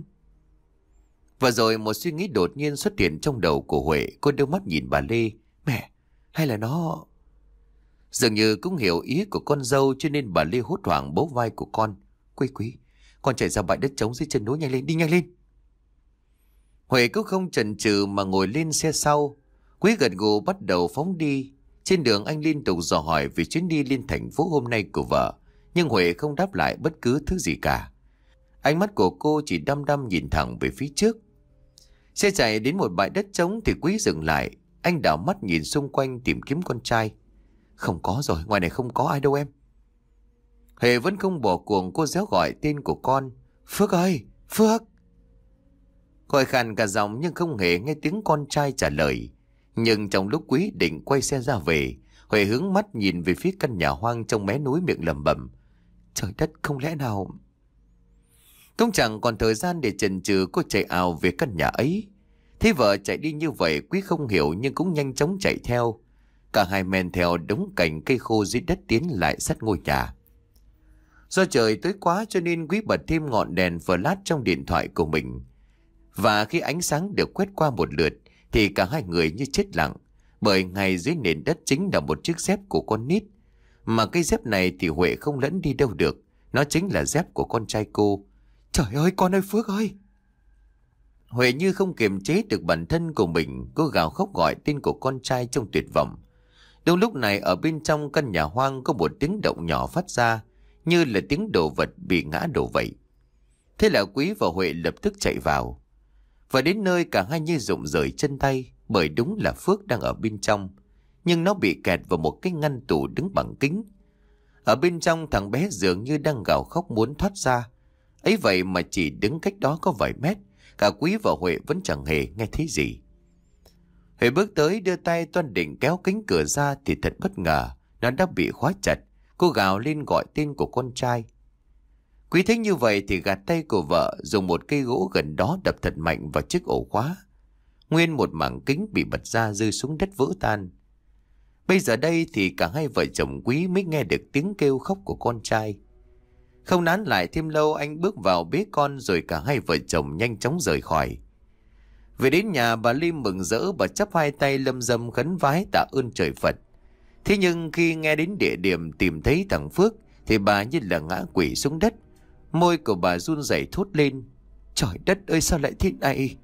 Và rồi một suy nghĩ đột nhiên xuất hiện trong đầu của Huệ. Cô đưa mắt nhìn bà Lê. Mẹ, hay là nó... Dường như cũng hiểu ý của con dâu cho nên bà Lê hốt hoảng bấu vai của con. Quý Quý, con chạy ra bãi đất trống dưới chân núi, nhanh lên, đi nhanh lên. Huệ cũng không chần chừ mà ngồi lên xe sau. Quý gật gù bắt đầu phóng đi. Trên đường anh liên tục dò hỏi về chuyến đi lên thành phố hôm nay của vợ, nhưng Huệ không đáp lại bất cứ thứ gì cả. Ánh mắt của cô chỉ đăm đăm nhìn thẳng về phía trước. Xe chạy đến một bãi đất trống thì Quý dừng lại. Anh đảo mắt nhìn xung quanh tìm kiếm con trai. Không có rồi, ngoài này không có ai đâu em. Huệ vẫn không bỏ cuộc, cô réo gọi tên của con. Phước ơi, Phước. Gọi khàn cả giọng nhưng không hề nghe tiếng con trai trả lời. Nhưng trong lúc Quý định quay xe ra về, Huệ hướng mắt nhìn về phía căn nhà hoang trong mé núi, miệng lẩm bẩm. Trời đất, không lẽ nào... Cũng chẳng còn thời gian để chần chừ, cô chạy ào về căn nhà ấy. Thấy vợ chạy đi như vậy, Quý không hiểu nhưng cũng nhanh chóng chạy theo. Cả hai men theo đống cành cây khô dưới đất tiến lại sát ngôi nhà. Do trời tối quá cho nên Quý bật thêm ngọn đèn flash trong điện thoại của mình. Và khi ánh sáng được quét qua một lượt thì cả hai người như chết lặng, bởi ngay dưới nền đất chính là một chiếc dép của con nít. Mà cái dép này thì Huệ không lẫn đi đâu được, nó chính là dép của con trai cô. Trời ơi, con ơi, Phước ơi! Huệ như không kiềm chế được bản thân của mình, cô gào khóc gọi tên của con trai trong tuyệt vọng. Đúng lúc này ở bên trong căn nhà hoang có một tiếng động nhỏ phát ra, như là tiếng đồ vật bị ngã đổ vậy. Thế là Quý và Huệ lập tức chạy vào. Và đến nơi cả hai như rụng rời chân tay, bởi đúng là Phước đang ở bên trong, nhưng nó bị kẹt vào một cái ngăn tủ đứng bằng kính. Ở bên trong thằng bé dường như đang gào khóc muốn thoát ra. Ấy vậy mà chỉ đứng cách đó có vài mét, cả Quý và Huệ vẫn chẳng hề nghe thấy gì. Huệ bước tới đưa tay toan định kéo cánh cửa ra thì thật bất ngờ, nó đã bị khóa chặt. Cô gào lên gọi tên của con trai. Quý thấy như vậy thì gạt tay của vợ, dùng một cây gỗ gần đó đập thật mạnh vào chiếc ổ khóa. Nguyên một mảng kính bị bật ra rơi xuống đất vỡ tan. Bây giờ đây thì cả hai vợ chồng Quý mới nghe được tiếng kêu khóc của con trai. Không nán lại thêm lâu, anh bước vào bế con rồi cả hai vợ chồng nhanh chóng rời khỏi. Về đến nhà, bà Ly mừng rỡ, bà chắp hai tay lâm dâm khấn vái tạ ơn trời Phật. Thế nhưng khi nghe đến địa điểm tìm thấy thằng Phước thì bà như là ngã quỵ xuống đất. Môi của bà run rẩy thốt lên. Trời đất ơi, sao lại thế này?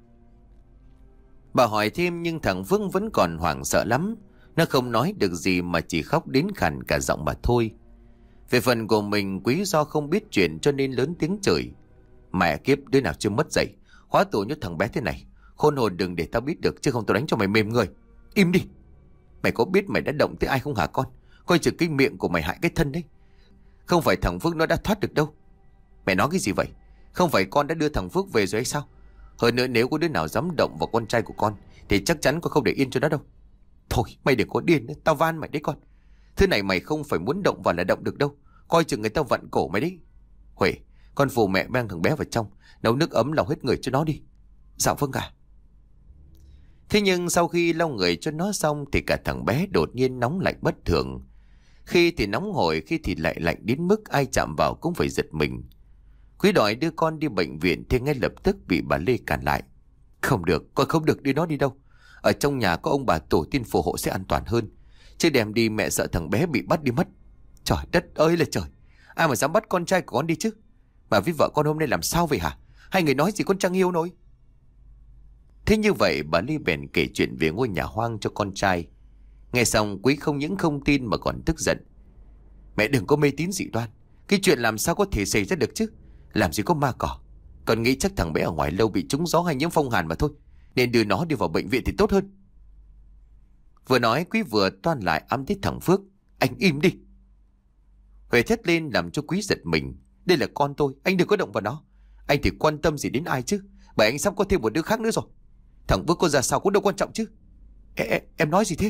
Bà hỏi thêm nhưng thằng Phước vẫn còn hoảng sợ lắm. Nó không nói được gì mà chỉ khóc đến khàn cả giọng mà thôi. Về phần của mình, Quý do không biết chuyện cho nên lớn tiếng chửi. Mẹ kiếp, đứa nào chưa mất dậy, khóa tủ nhốt thằng bé thế này. Khôn hồn đừng để tao biết được, chứ không tao đánh cho mày mềm người. Im đi. Mày có biết mày đã động tới ai không hả con? Coi chừng cái miệng của mày hại cái thân đấy. Không phải thằng Phước nó đã thoát được đâu. Mẹ nói cái gì vậy? Không phải con đã đưa thằng Phước về rồi hay sao? Hơn nữa nếu có đứa nào dám động vào con trai của con thì chắc chắn con không để yên cho nó đâu. Thôi mày đừng có điên nữa, tao van mày đấy con. Thứ này mày không phải muốn động vào là động được đâu. Coi chừng người ta vặn cổ mày đấy. Huệ, con phụ mẹ mang thằng bé vào trong, nấu nước ấm lau hết người cho nó đi. Dạ vâng ạ. Thế nhưng sau khi lau người cho nó xong thì cả thằng bé đột nhiên nóng lạnh bất thường. Khi thì nóng hổi, khi thì lại lạnh đến mức ai chạm vào cũng phải giật mình. Quý đòi đưa con đi bệnh viện thì ngay lập tức bị bà Lê cản lại. Không được, con không được đưa nó đi đâu. Ở trong nhà có ông bà tổ tiên phù hộ sẽ an toàn hơn. Chứ đem đi mẹ sợ thằng bé bị bắt đi mất. Trời đất ơi là trời. Ai mà dám bắt con trai của con đi chứ? Bà với vợ con hôm nay làm sao vậy hả? Hai người nói gì con chẳng yêu nổi. Thế như vậy bà Ly bèn kể chuyện về ngôi nhà hoang cho con trai. Nghe xong Quý không những không tin mà còn tức giận. Mẹ đừng có mê tín dị đoan. Cái chuyện làm sao có thể xảy ra được chứ? Làm gì có ma cỏ. Còn nghĩ chắc thằng bé ở ngoài lâu bị trúng gió hay nhiễm phong hàn mà thôi. Nên đưa nó đi vào bệnh viện thì tốt hơn. Vừa nói Quý vừa toan lại ám tít thằng Phước. Anh im đi. Huệ thét lên làm cho Quý giật mình. Đây là con tôi, anh đừng có động vào nó. Anh thì quan tâm gì đến ai chứ? Bởi anh sắp có thêm một đứa khác nữa rồi. Thằng Phước có ra sao cũng đâu quan trọng chứ. Ê, ê, em nói gì thế?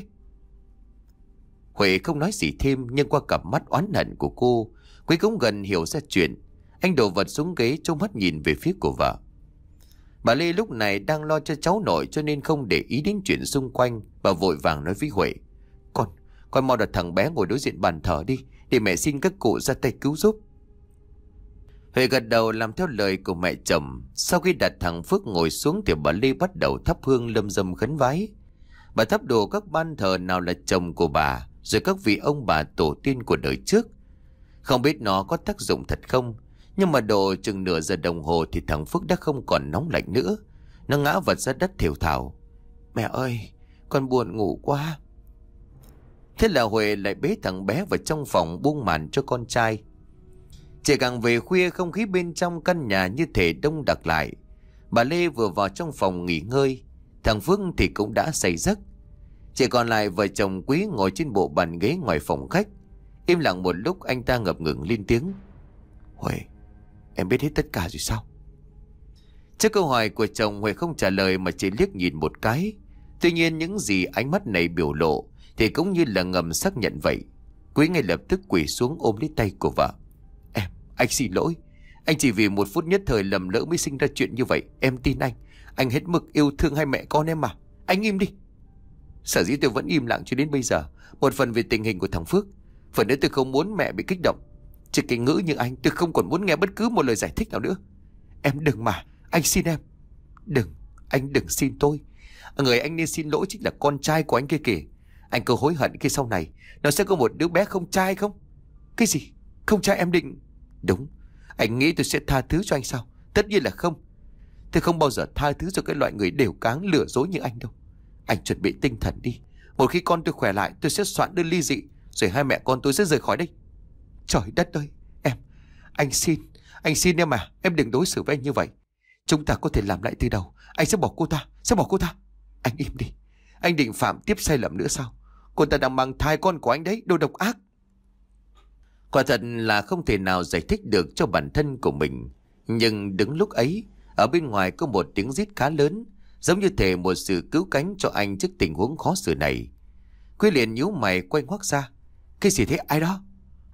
Huệ không nói gì thêm, nhưng qua cặp mắt oán hận của cô, Quý cũng gần hiểu ra chuyện. Anh đổ vật xuống ghế trông mắt nhìn về phía của vợ. Bà Lê lúc này đang lo cho cháu nội cho nên không để ý đến chuyện xung quanh. Bà vội vàng nói với Huệ. Con, con mau đặt thằng bé ngồi đối diện bàn thờ đi, để mẹ xin các cụ ra tay cứu giúp. Huệ gật đầu làm theo lời của mẹ chồng. Sau khi đặt thằng Phước ngồi xuống thì bà Lê bắt đầu thắp hương lâm dâm khấn vái. Bà thắp đồ các ban thờ nào là chồng của bà, rồi các vị ông bà tổ tiên của đời trước. Không biết nó có tác dụng thật không, nhưng mà độ chừng nửa giờ đồng hồ thì thằng Phước đã không còn nóng lạnh nữa. Nó ngã vật ra đất thều thào. Mẹ ơi, con buồn ngủ quá. Thế là Huệ lại bế thằng bé vào trong phòng buông màn cho con trai. Chỉ càng về khuya không khí bên trong căn nhà như thể đông đặc lại. Bà Lê vừa vào trong phòng nghỉ ngơi, thằng Phước thì cũng đã say giấc. Chỉ còn lại vợ chồng Quý ngồi trên bộ bàn ghế ngoài phòng khách. Im lặng một lúc anh ta ngập ngừng lên tiếng. Huệ, em biết hết tất cả rồi sao? Trước câu hỏi của chồng, Huệ không trả lời mà chỉ liếc nhìn một cái. Tuy nhiên những gì ánh mắt này biểu lộ thì cũng như là ngầm xác nhận vậy. Quý ngay lập tức quỳ xuống ôm lấy tay của vợ. Em, anh xin lỗi. Anh chỉ vì một phút nhất thời lầm lỡ mới sinh ra chuyện như vậy. Em tin anh. Anh hết mực yêu thương hai mẹ con em mà. Anh im đi. Sở dĩ tôi vẫn im lặng cho đến bây giờ, một phần vì tình hình của thằng Phước, phần nữa tôi không muốn mẹ bị kích động. Chứ cái ngữ như anh, tôi không còn muốn nghe bất cứ một lời giải thích nào nữa. Em đừng mà, anh xin em. Đừng, anh đừng xin tôi. Người anh nên xin lỗi chính là con trai của anh kia kìa. Anh cứ hối hận khi sau này nó sẽ có một đứa bé không trai không? Cái gì? Không trai em định? Đúng. Anh nghĩ tôi sẽ tha thứ cho anh sao? Tất nhiên là không. Tôi không bao giờ tha thứ cho cái loại người đều cáng lừa dối như anh đâu. Anh chuẩn bị tinh thần đi. Một khi con tôi khỏe lại, tôi sẽ soạn đơn ly dị, rồi hai mẹ con tôi sẽ rời khỏi đây. Trời đất ơi, em, anh xin, anh xin em mà, em đừng đối xử với anh như vậy. Chúng ta có thể làm lại từ đầu. Anh sẽ bỏ cô ta, sẽ bỏ cô ta. Anh im đi. Anh định phạm tiếp sai lầm nữa sao? Cô ta đang mang thai con của anh đấy, đồ độc ác. Quả thật là không thể nào giải thích được cho bản thân của mình. Nhưng đứng lúc ấy, ở bên ngoài có một tiếng rít khá lớn, giống như thể một sự cứu cánh cho anh trước tình huống khó xử này. Quý liền nhíu mày quay ngoắt ra. Cái gì thế, ai đó?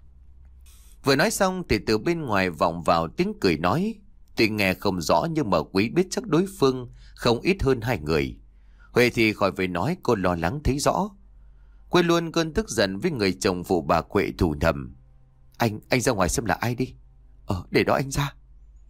Vừa nói xong thì từ bên ngoài vọng vào tiếng cười nói. Tuy nghe không rõ nhưng mà Quý biết chắc đối phương không ít hơn hai người. Huệ thì khỏi phải nói, cô lo lắng thấy rõ. Quên luôn cơn tức giận với người chồng phụ bà Huệ thủ thầm. Anh, anh ra ngoài xem là ai đi. Ờ, để đó anh ra.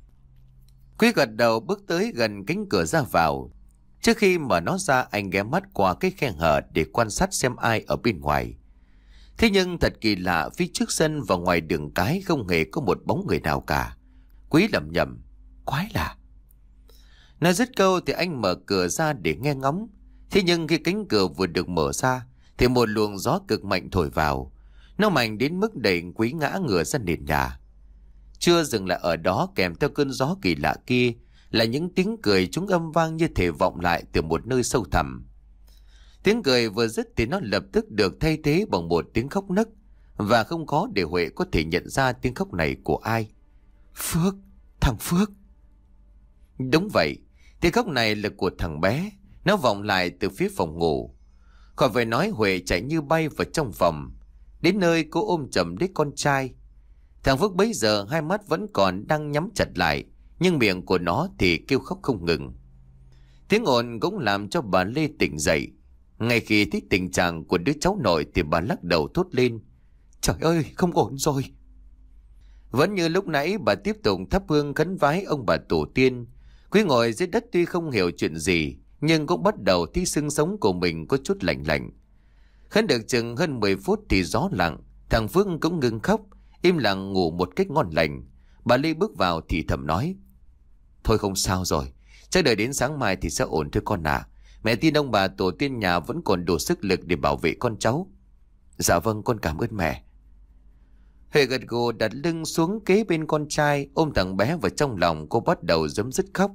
Quý gật đầu bước tới gần cánh cửa ra vào. Trước khi mở nó ra, anh ghé mắt qua cái khe hở để quan sát xem ai ở bên ngoài. Thế nhưng thật kỳ lạ, phía trước sân và ngoài đường cái không hề có một bóng người nào cả. Quý lẩm nhẩm, quái lạ. Nói dứt câu thì anh mở cửa ra để nghe ngóng. Thế nhưng khi cánh cửa vừa được mở ra thì một luồng gió cực mạnh thổi vào. Nó mạnh đến mức đẩy Quý ngã ngửa ra nền nhà. Chưa dừng lại ở đó, kèm theo cơn gió kỳ lạ kia là những tiếng cười chúng âm vang như thể vọng lại từ một nơi sâu thẳm. Tiếng cười vừa dứt thì nó lập tức được thay thế bằng một tiếng khóc nấc, và không khó để Huệ có thể nhận ra tiếng khóc này của ai. Phước, thằng Phước. Đúng vậy, tiếng khóc này là của thằng bé. Nó vọng lại từ phía phòng ngủ. Khỏi phải nói, Huệ chạy như bay vào trong phòng. Đến nơi cô ôm chầm đứa con trai. Thằng Phước bấy giờ hai mắt vẫn còn đang nhắm chặt lại, nhưng miệng của nó thì kêu khóc không ngừng. Tiếng ồn cũng làm cho bà Lê tỉnh dậy. Ngay khi thấy tình trạng của đứa cháu nội thì bà lắc đầu thốt lên. Trời ơi, không ổn rồi. Vẫn như lúc nãy, bà tiếp tục thắp hương khấn vái ông bà tổ tiên. Quý ngồi dưới đất tuy không hiểu chuyện gì, nhưng cũng bắt đầu thấy xương sống của mình có chút lạnh lạnh. Khấn được chừng hơn mười phút thì gió lặng. Thằng Phước cũng ngừng khóc, im lặng ngủ một cách ngon lành. Bà Lê bước vào thì thầm nói. Thôi không sao rồi, chắc đợi đến sáng mai thì sẽ ổn thôi con à. Mẹ tin ông bà tổ tiên nhà vẫn còn đủ sức lực để bảo vệ con cháu. Dạ vâng, con cảm ơn mẹ. Huệ gật gù đặt lưng xuống kế bên con trai, ôm thằng bé vào trong lòng. Cô bắt đầu giấm dứt khóc.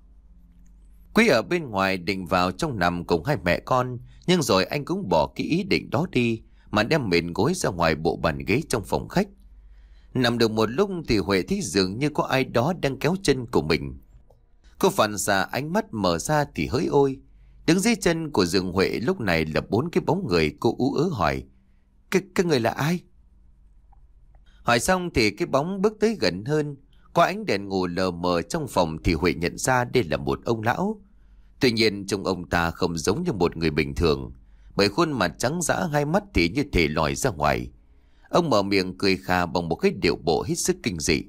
Quý ở bên ngoài định vào trong nằm cùng hai mẹ con, nhưng rồi anh cũng bỏ cái ý định đó đi, mà đem mền gối ra ngoài bộ bàn ghế trong phòng khách. Nằm được một lúc thì Huệ thấy dường như có ai đó đang kéo chân của mình. Cô phản xạ ánh mắt mở ra thì hỡi ôi, đứng dưới chân của giường Huệ lúc này là bốn cái bóng người. Cô ú ớ hỏi. Cái, cái người là ai? Hỏi xong thì cái bóng bước tới gần hơn. Qua ánh đèn ngủ lờ mờ trong phòng thì Huệ nhận ra đây là một ông lão. Tuy nhiên trông ông ta không giống như một người bình thường, bởi khuôn mặt trắng dã, hai mắt thì như thể lòi ra ngoài. Ông mở miệng cười khà bằng một cái điệu bộ hết sức kinh dị.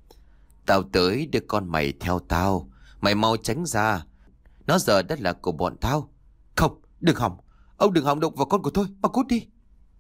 Tao tới đưa con mày theo tao, mày mau tránh ra. Nó giờ đã là của bọn tao. Không, đừng hòng, ông đừng hòng động vào con của tôi, mà cút đi.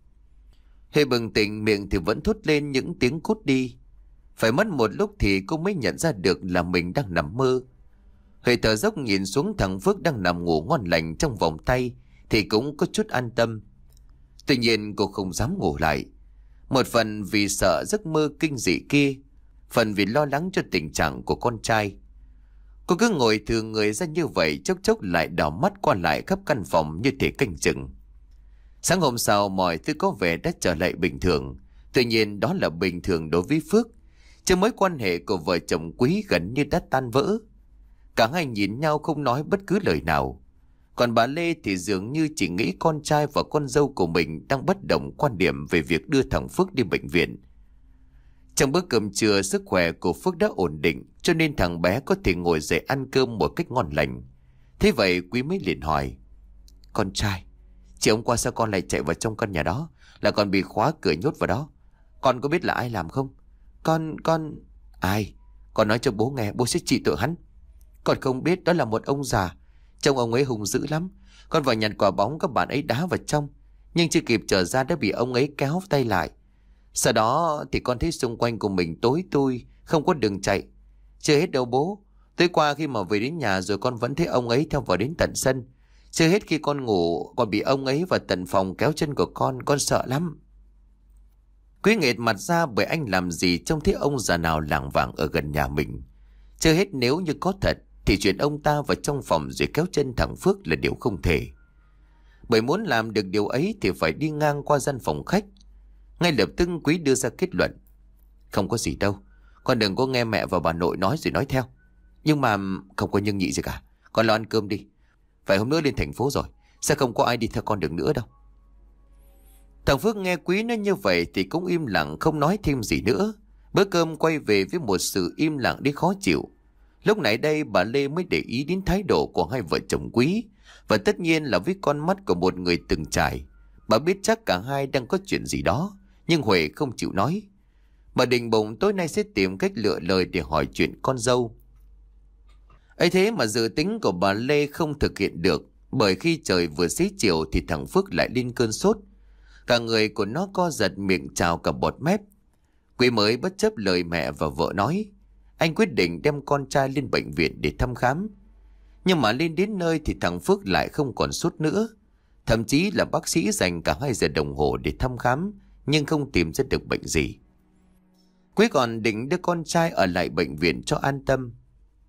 Huệ bừng tỉnh, miệng thì vẫn thốt lên những tiếng cút đi. Phải mất một lúc thì cô mới nhận ra được là mình đang nằm mơ. Huệ thở dốc nhìn xuống thằng Phước đang nằm ngủ ngon lành trong vòng tay thì cũng có chút an tâm. Tuy nhiên cô không dám ngủ lại. Một phần vì sợ giấc mơ kinh dị kia, phần vì lo lắng cho tình trạng của con trai. Cô cứ ngồi thừa người ra như vậy, chốc chốc lại đảo mắt qua lại khắp căn phòng như thể canh chừng. Sáng hôm sau mọi thứ có vẻ đã trở lại bình thường. Tuy nhiên đó là bình thường đối với Phước, chứ mối quan hệ của vợ chồng Quý gần như đã tan vỡ. Cả hai nhìn nhau không nói bất cứ lời nào. Còn bà Lê thì dường như chỉ nghĩ con trai và con dâu của mình đang bất đồng quan điểm về việc đưa thằng Phước đi bệnh viện. Trong bữa cơm trưa, sức khỏe của Phước đã ổn định, cho nên thằng bé có thể ngồi dậy ăn cơm một cách ngon lành. Thế vậy Quý mới liền hỏi. Con trai, chiều hôm qua sao con lại chạy vào trong căn nhà đó, là còn bị khóa cửa nhốt vào đó? Con có biết là ai làm không? Con, con... Ai? Con nói cho bố nghe, bố sẽ trị tội hắn. Con không biết, đó là một ông già. Trông ông ấy hung dữ lắm. Con vào nhặt quả bóng, các bạn ấy đá vào trong, nhưng chưa kịp trở ra đã bị ông ấy kéo tay lại. Sau đó thì con thấy xung quanh của mình tối tui, không có đường chạy. Chưa hết đâu bố. Tối qua khi mà về đến nhà rồi con vẫn thấy ông ấy theo vào đến tận sân. Chưa hết khi con ngủ còn bị ông ấy vào tận phòng kéo chân của con. Con sợ lắm. Quý nghệt mặt ra bởi anh làm gì trông thấy ông già nào lảng vảng ở gần nhà mình. Chưa hết nếu như có thật thì chuyện ông ta vào trong phòng rồi kéo chân thằng Phước là điều không thể. Bởi muốn làm được điều ấy thì phải đi ngang qua gian phòng khách. Ngay lập tức Quý đưa ra kết luận. Không có gì đâu, con đừng có nghe mẹ và bà nội nói rồi nói theo. Nhưng mà không có nhưng nhị gì cả. Con lo ăn cơm đi. Vài hôm nữa lên thành phố rồi, sẽ không có ai đi theo con được nữa đâu. Thằng Phước nghe Quý nói như vậy thì cũng im lặng không nói thêm gì nữa. Bữa cơm quay về với một sự im lặng đến khó chịu. Lúc nãy đây bà Lê mới để ý đến thái độ của hai vợ chồng Quý. Và tất nhiên là với con mắt của một người từng trải, bà biết chắc cả hai đang có chuyện gì đó. Nhưng Huệ không chịu nói. Bà định bụng tối nay sẽ tìm cách lựa lời để hỏi chuyện con dâu. Ấy thế mà dự tính của bà Lê không thực hiện được. Bởi khi trời vừa xế chiều thì thằng Phước lại lên cơn sốt. Cả người của nó co giật, miệng trào cả bọt mép. Quý mới bất chấp lời mẹ và vợ nói. Anh quyết định đem con trai lên bệnh viện để thăm khám. Nhưng mà lên đến nơi thì thằng Phước lại không còn sốt nữa. Thậm chí là bác sĩ dành cả hai giờ đồng hồ để thăm khám, nhưng không tìm ra được bệnh gì. Quý còn định đưa con trai ở lại bệnh viện cho an tâm.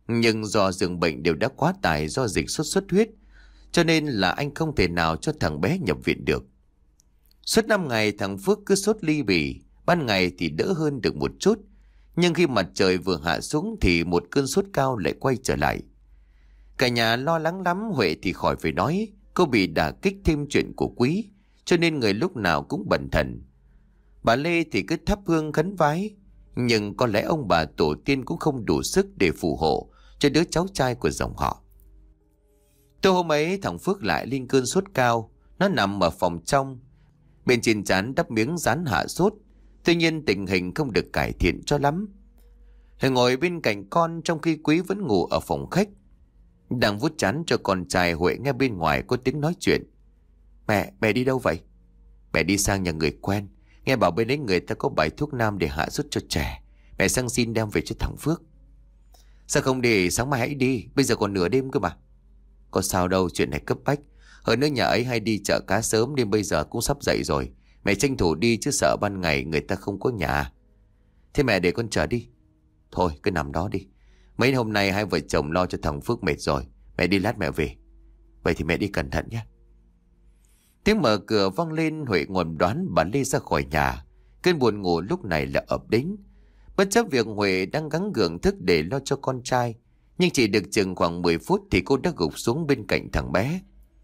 Nhưng do giường bệnh đều đã quá tải do dịch sốt xuất huyết, cho nên là anh không thể nào cho thằng bé nhập viện được. Suốt năm ngày thằng Phước cứ sốt ly bì, ban ngày thì đỡ hơn được một chút. Nhưng khi mặt trời vừa hạ xuống thì một cơn sốt cao lại quay trở lại. Cả nhà lo lắng lắm, Huệ thì khỏi phải nói. Cô bị đả kích thêm chuyện của Quý, cho nên người lúc nào cũng bần thần. Bà Lê thì cứ thắp hương khấn vái, nhưng có lẽ ông bà tổ tiên cũng không đủ sức để phù hộ cho đứa cháu trai của dòng họ. Tối hôm ấy thằng Phước lại lên cơn sốt cao. Nó nằm ở phòng trong, bên trên trán đắp miếng dán hạ sốt. Tuy nhiên tình hình không được cải thiện cho lắm. Huệ ngồi bên cạnh con trong khi Quý vẫn ngủ ở phòng khách. Đang vuốt trán cho con trai, Huệ nghe bên ngoài có tiếng nói chuyện. Mẹ, mẹ đi đâu vậy? Mẹ đi sang nhà người quen. Nghe bảo bên đấy người ta có bài thuốc nam để hạ sốt cho trẻ. Mẹ sang xin đem về cho thằng Phước. Sao không để sáng mai hãy đi, bây giờ còn nửa đêm cơ mà. Có sao đâu, chuyện này cấp bách. Hơn nữa nhà ấy hay đi chợ cá sớm nên bây giờ cũng sắp dậy rồi. Mẹ tranh thủ đi chứ sợ ban ngày người ta không có nhà. Thế mẹ để con chờ đi. Thôi cứ nằm đó đi. Mấy hôm nay hai vợ chồng lo cho thằng Phước mệt rồi. Mẹ đi lát mẹ về. Vậy thì mẹ đi cẩn thận nhé. Tiếng mở cửa vang lên. Huệ ngồi đoán bà Lê ra khỏi nhà. Cơn buồn ngủ lúc này là ập đến. Bất chấp việc Huệ đang gắng gượng thức để lo cho con trai, nhưng chỉ được chừng khoảng mười phút thì cô đã gục xuống bên cạnh thằng bé.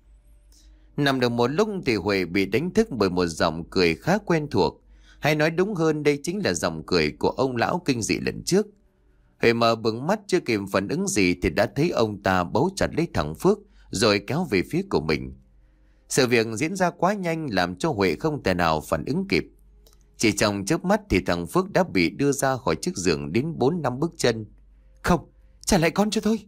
Nằm được một lúc thì Huệ bị đánh thức bởi một giọng cười khá quen thuộc. Hay nói đúng hơn, đây chính là giọng cười của ông lão kinh dị lần trước. Huệ mở bừng mắt chưa kịp phản ứng gì thì đã thấy ông ta bấu chặt lấy thằng Phước rồi kéo về phía của mình. Sự việc diễn ra quá nhanh làm cho Huệ không thể nào phản ứng kịp. Chỉ trong chớp mắt thì thằng Phước đã bị đưa ra khỏi chiếc giường đến bốn năm bước chân. Không, trả lại con cho tôi.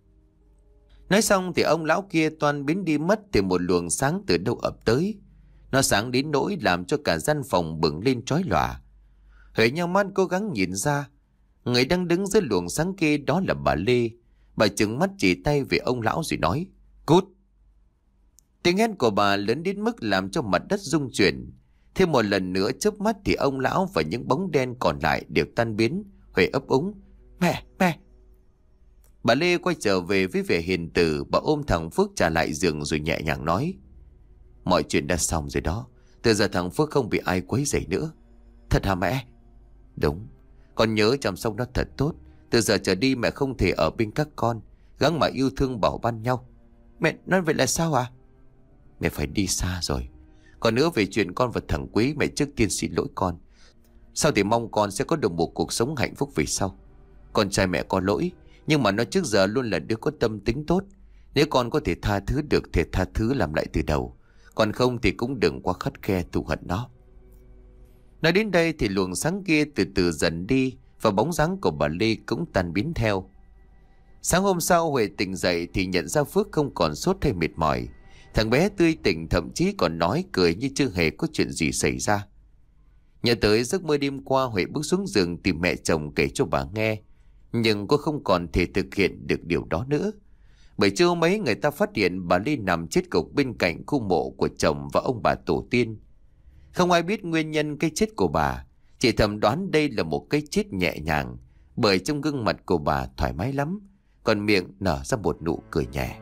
Nói xong thì ông lão kia toan biến đi mất thì một luồng sáng từ đâu ập tới. Nó sáng đến nỗi làm cho cả gian phòng bừng lên chói lòa. Huệ nheo mắt cố gắng nhìn ra. Người đang đứng dưới luồng sáng kia đó là bà Lê. Bà trừng mắt chỉ tay về ông lão rồi nói: Cút! Tiếng hét của bà lớn đến mức làm cho mặt đất rung chuyển. Thêm một lần nữa chớp mắt thì ông lão và những bóng đen còn lại đều tan biến. Huệ ấp úng: Mẹ, mẹ! Bà Lê quay trở về với vẻ hiền từ. Bà ôm thằng Phước trả lại giường rồi nhẹ nhàng nói: Mọi chuyện đã xong rồi đó. Từ giờ thằng Phước không bị ai quấy rầy nữa. Thật hả mẹ? Đúng. Con nhớ chăm sóc nó thật tốt. Từ giờ trở đi mẹ không thể ở bên các con. Gắng mà yêu thương bảo ban nhau. Mẹ nói vậy là sao à? Mẹ phải đi xa rồi. Còn nữa về chuyện con và thằng Quý, mẹ trước tiên xin lỗi con. Sau thì mong con sẽ có được một cuộc sống hạnh phúc về sau. Con trai mẹ có lỗi, nhưng mà nó trước giờ luôn là đứa có tâm tính tốt. Nếu con có thể tha thứ được thì tha thứ làm lại từ đầu. Còn không thì cũng đừng quá khắt khe thù hận nó. Nói đến đây thì luồng sáng kia từ từ dần đi, và bóng dáng của bà Lê cũng tan biến theo. Sáng hôm sau Huệ tỉnh dậy thì nhận ra Phước không còn sốt hay mệt mỏi. Thằng bé tươi tỉnh, thậm chí còn nói cười như chưa hề có chuyện gì xảy ra. Nhớ tới giấc mơ đêm qua, Huệ bước xuống giường tìm mẹ chồng kể cho bà nghe. Nhưng cô không còn thể thực hiện được điều đó nữa. Bởi trưa mấy người ta phát hiện bà Lê nằm chết gục bên cạnh khu mộ của chồng và ông bà tổ tiên. Không ai biết nguyên nhân cái chết của bà, chỉ thầm đoán đây là một cái chết nhẹ nhàng, bởi trong gương mặt của bà thoải mái lắm, còn miệng nở ra một nụ cười nhẹ.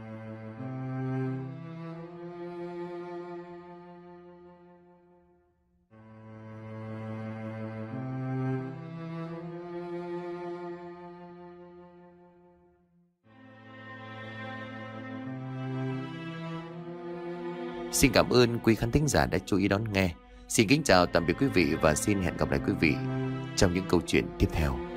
Xin cảm ơn quý khán thính giả đã chú ý đón nghe. Xin kính chào tạm biệt quý vị và xin hẹn gặp lại quý vị trong những câu chuyện tiếp theo.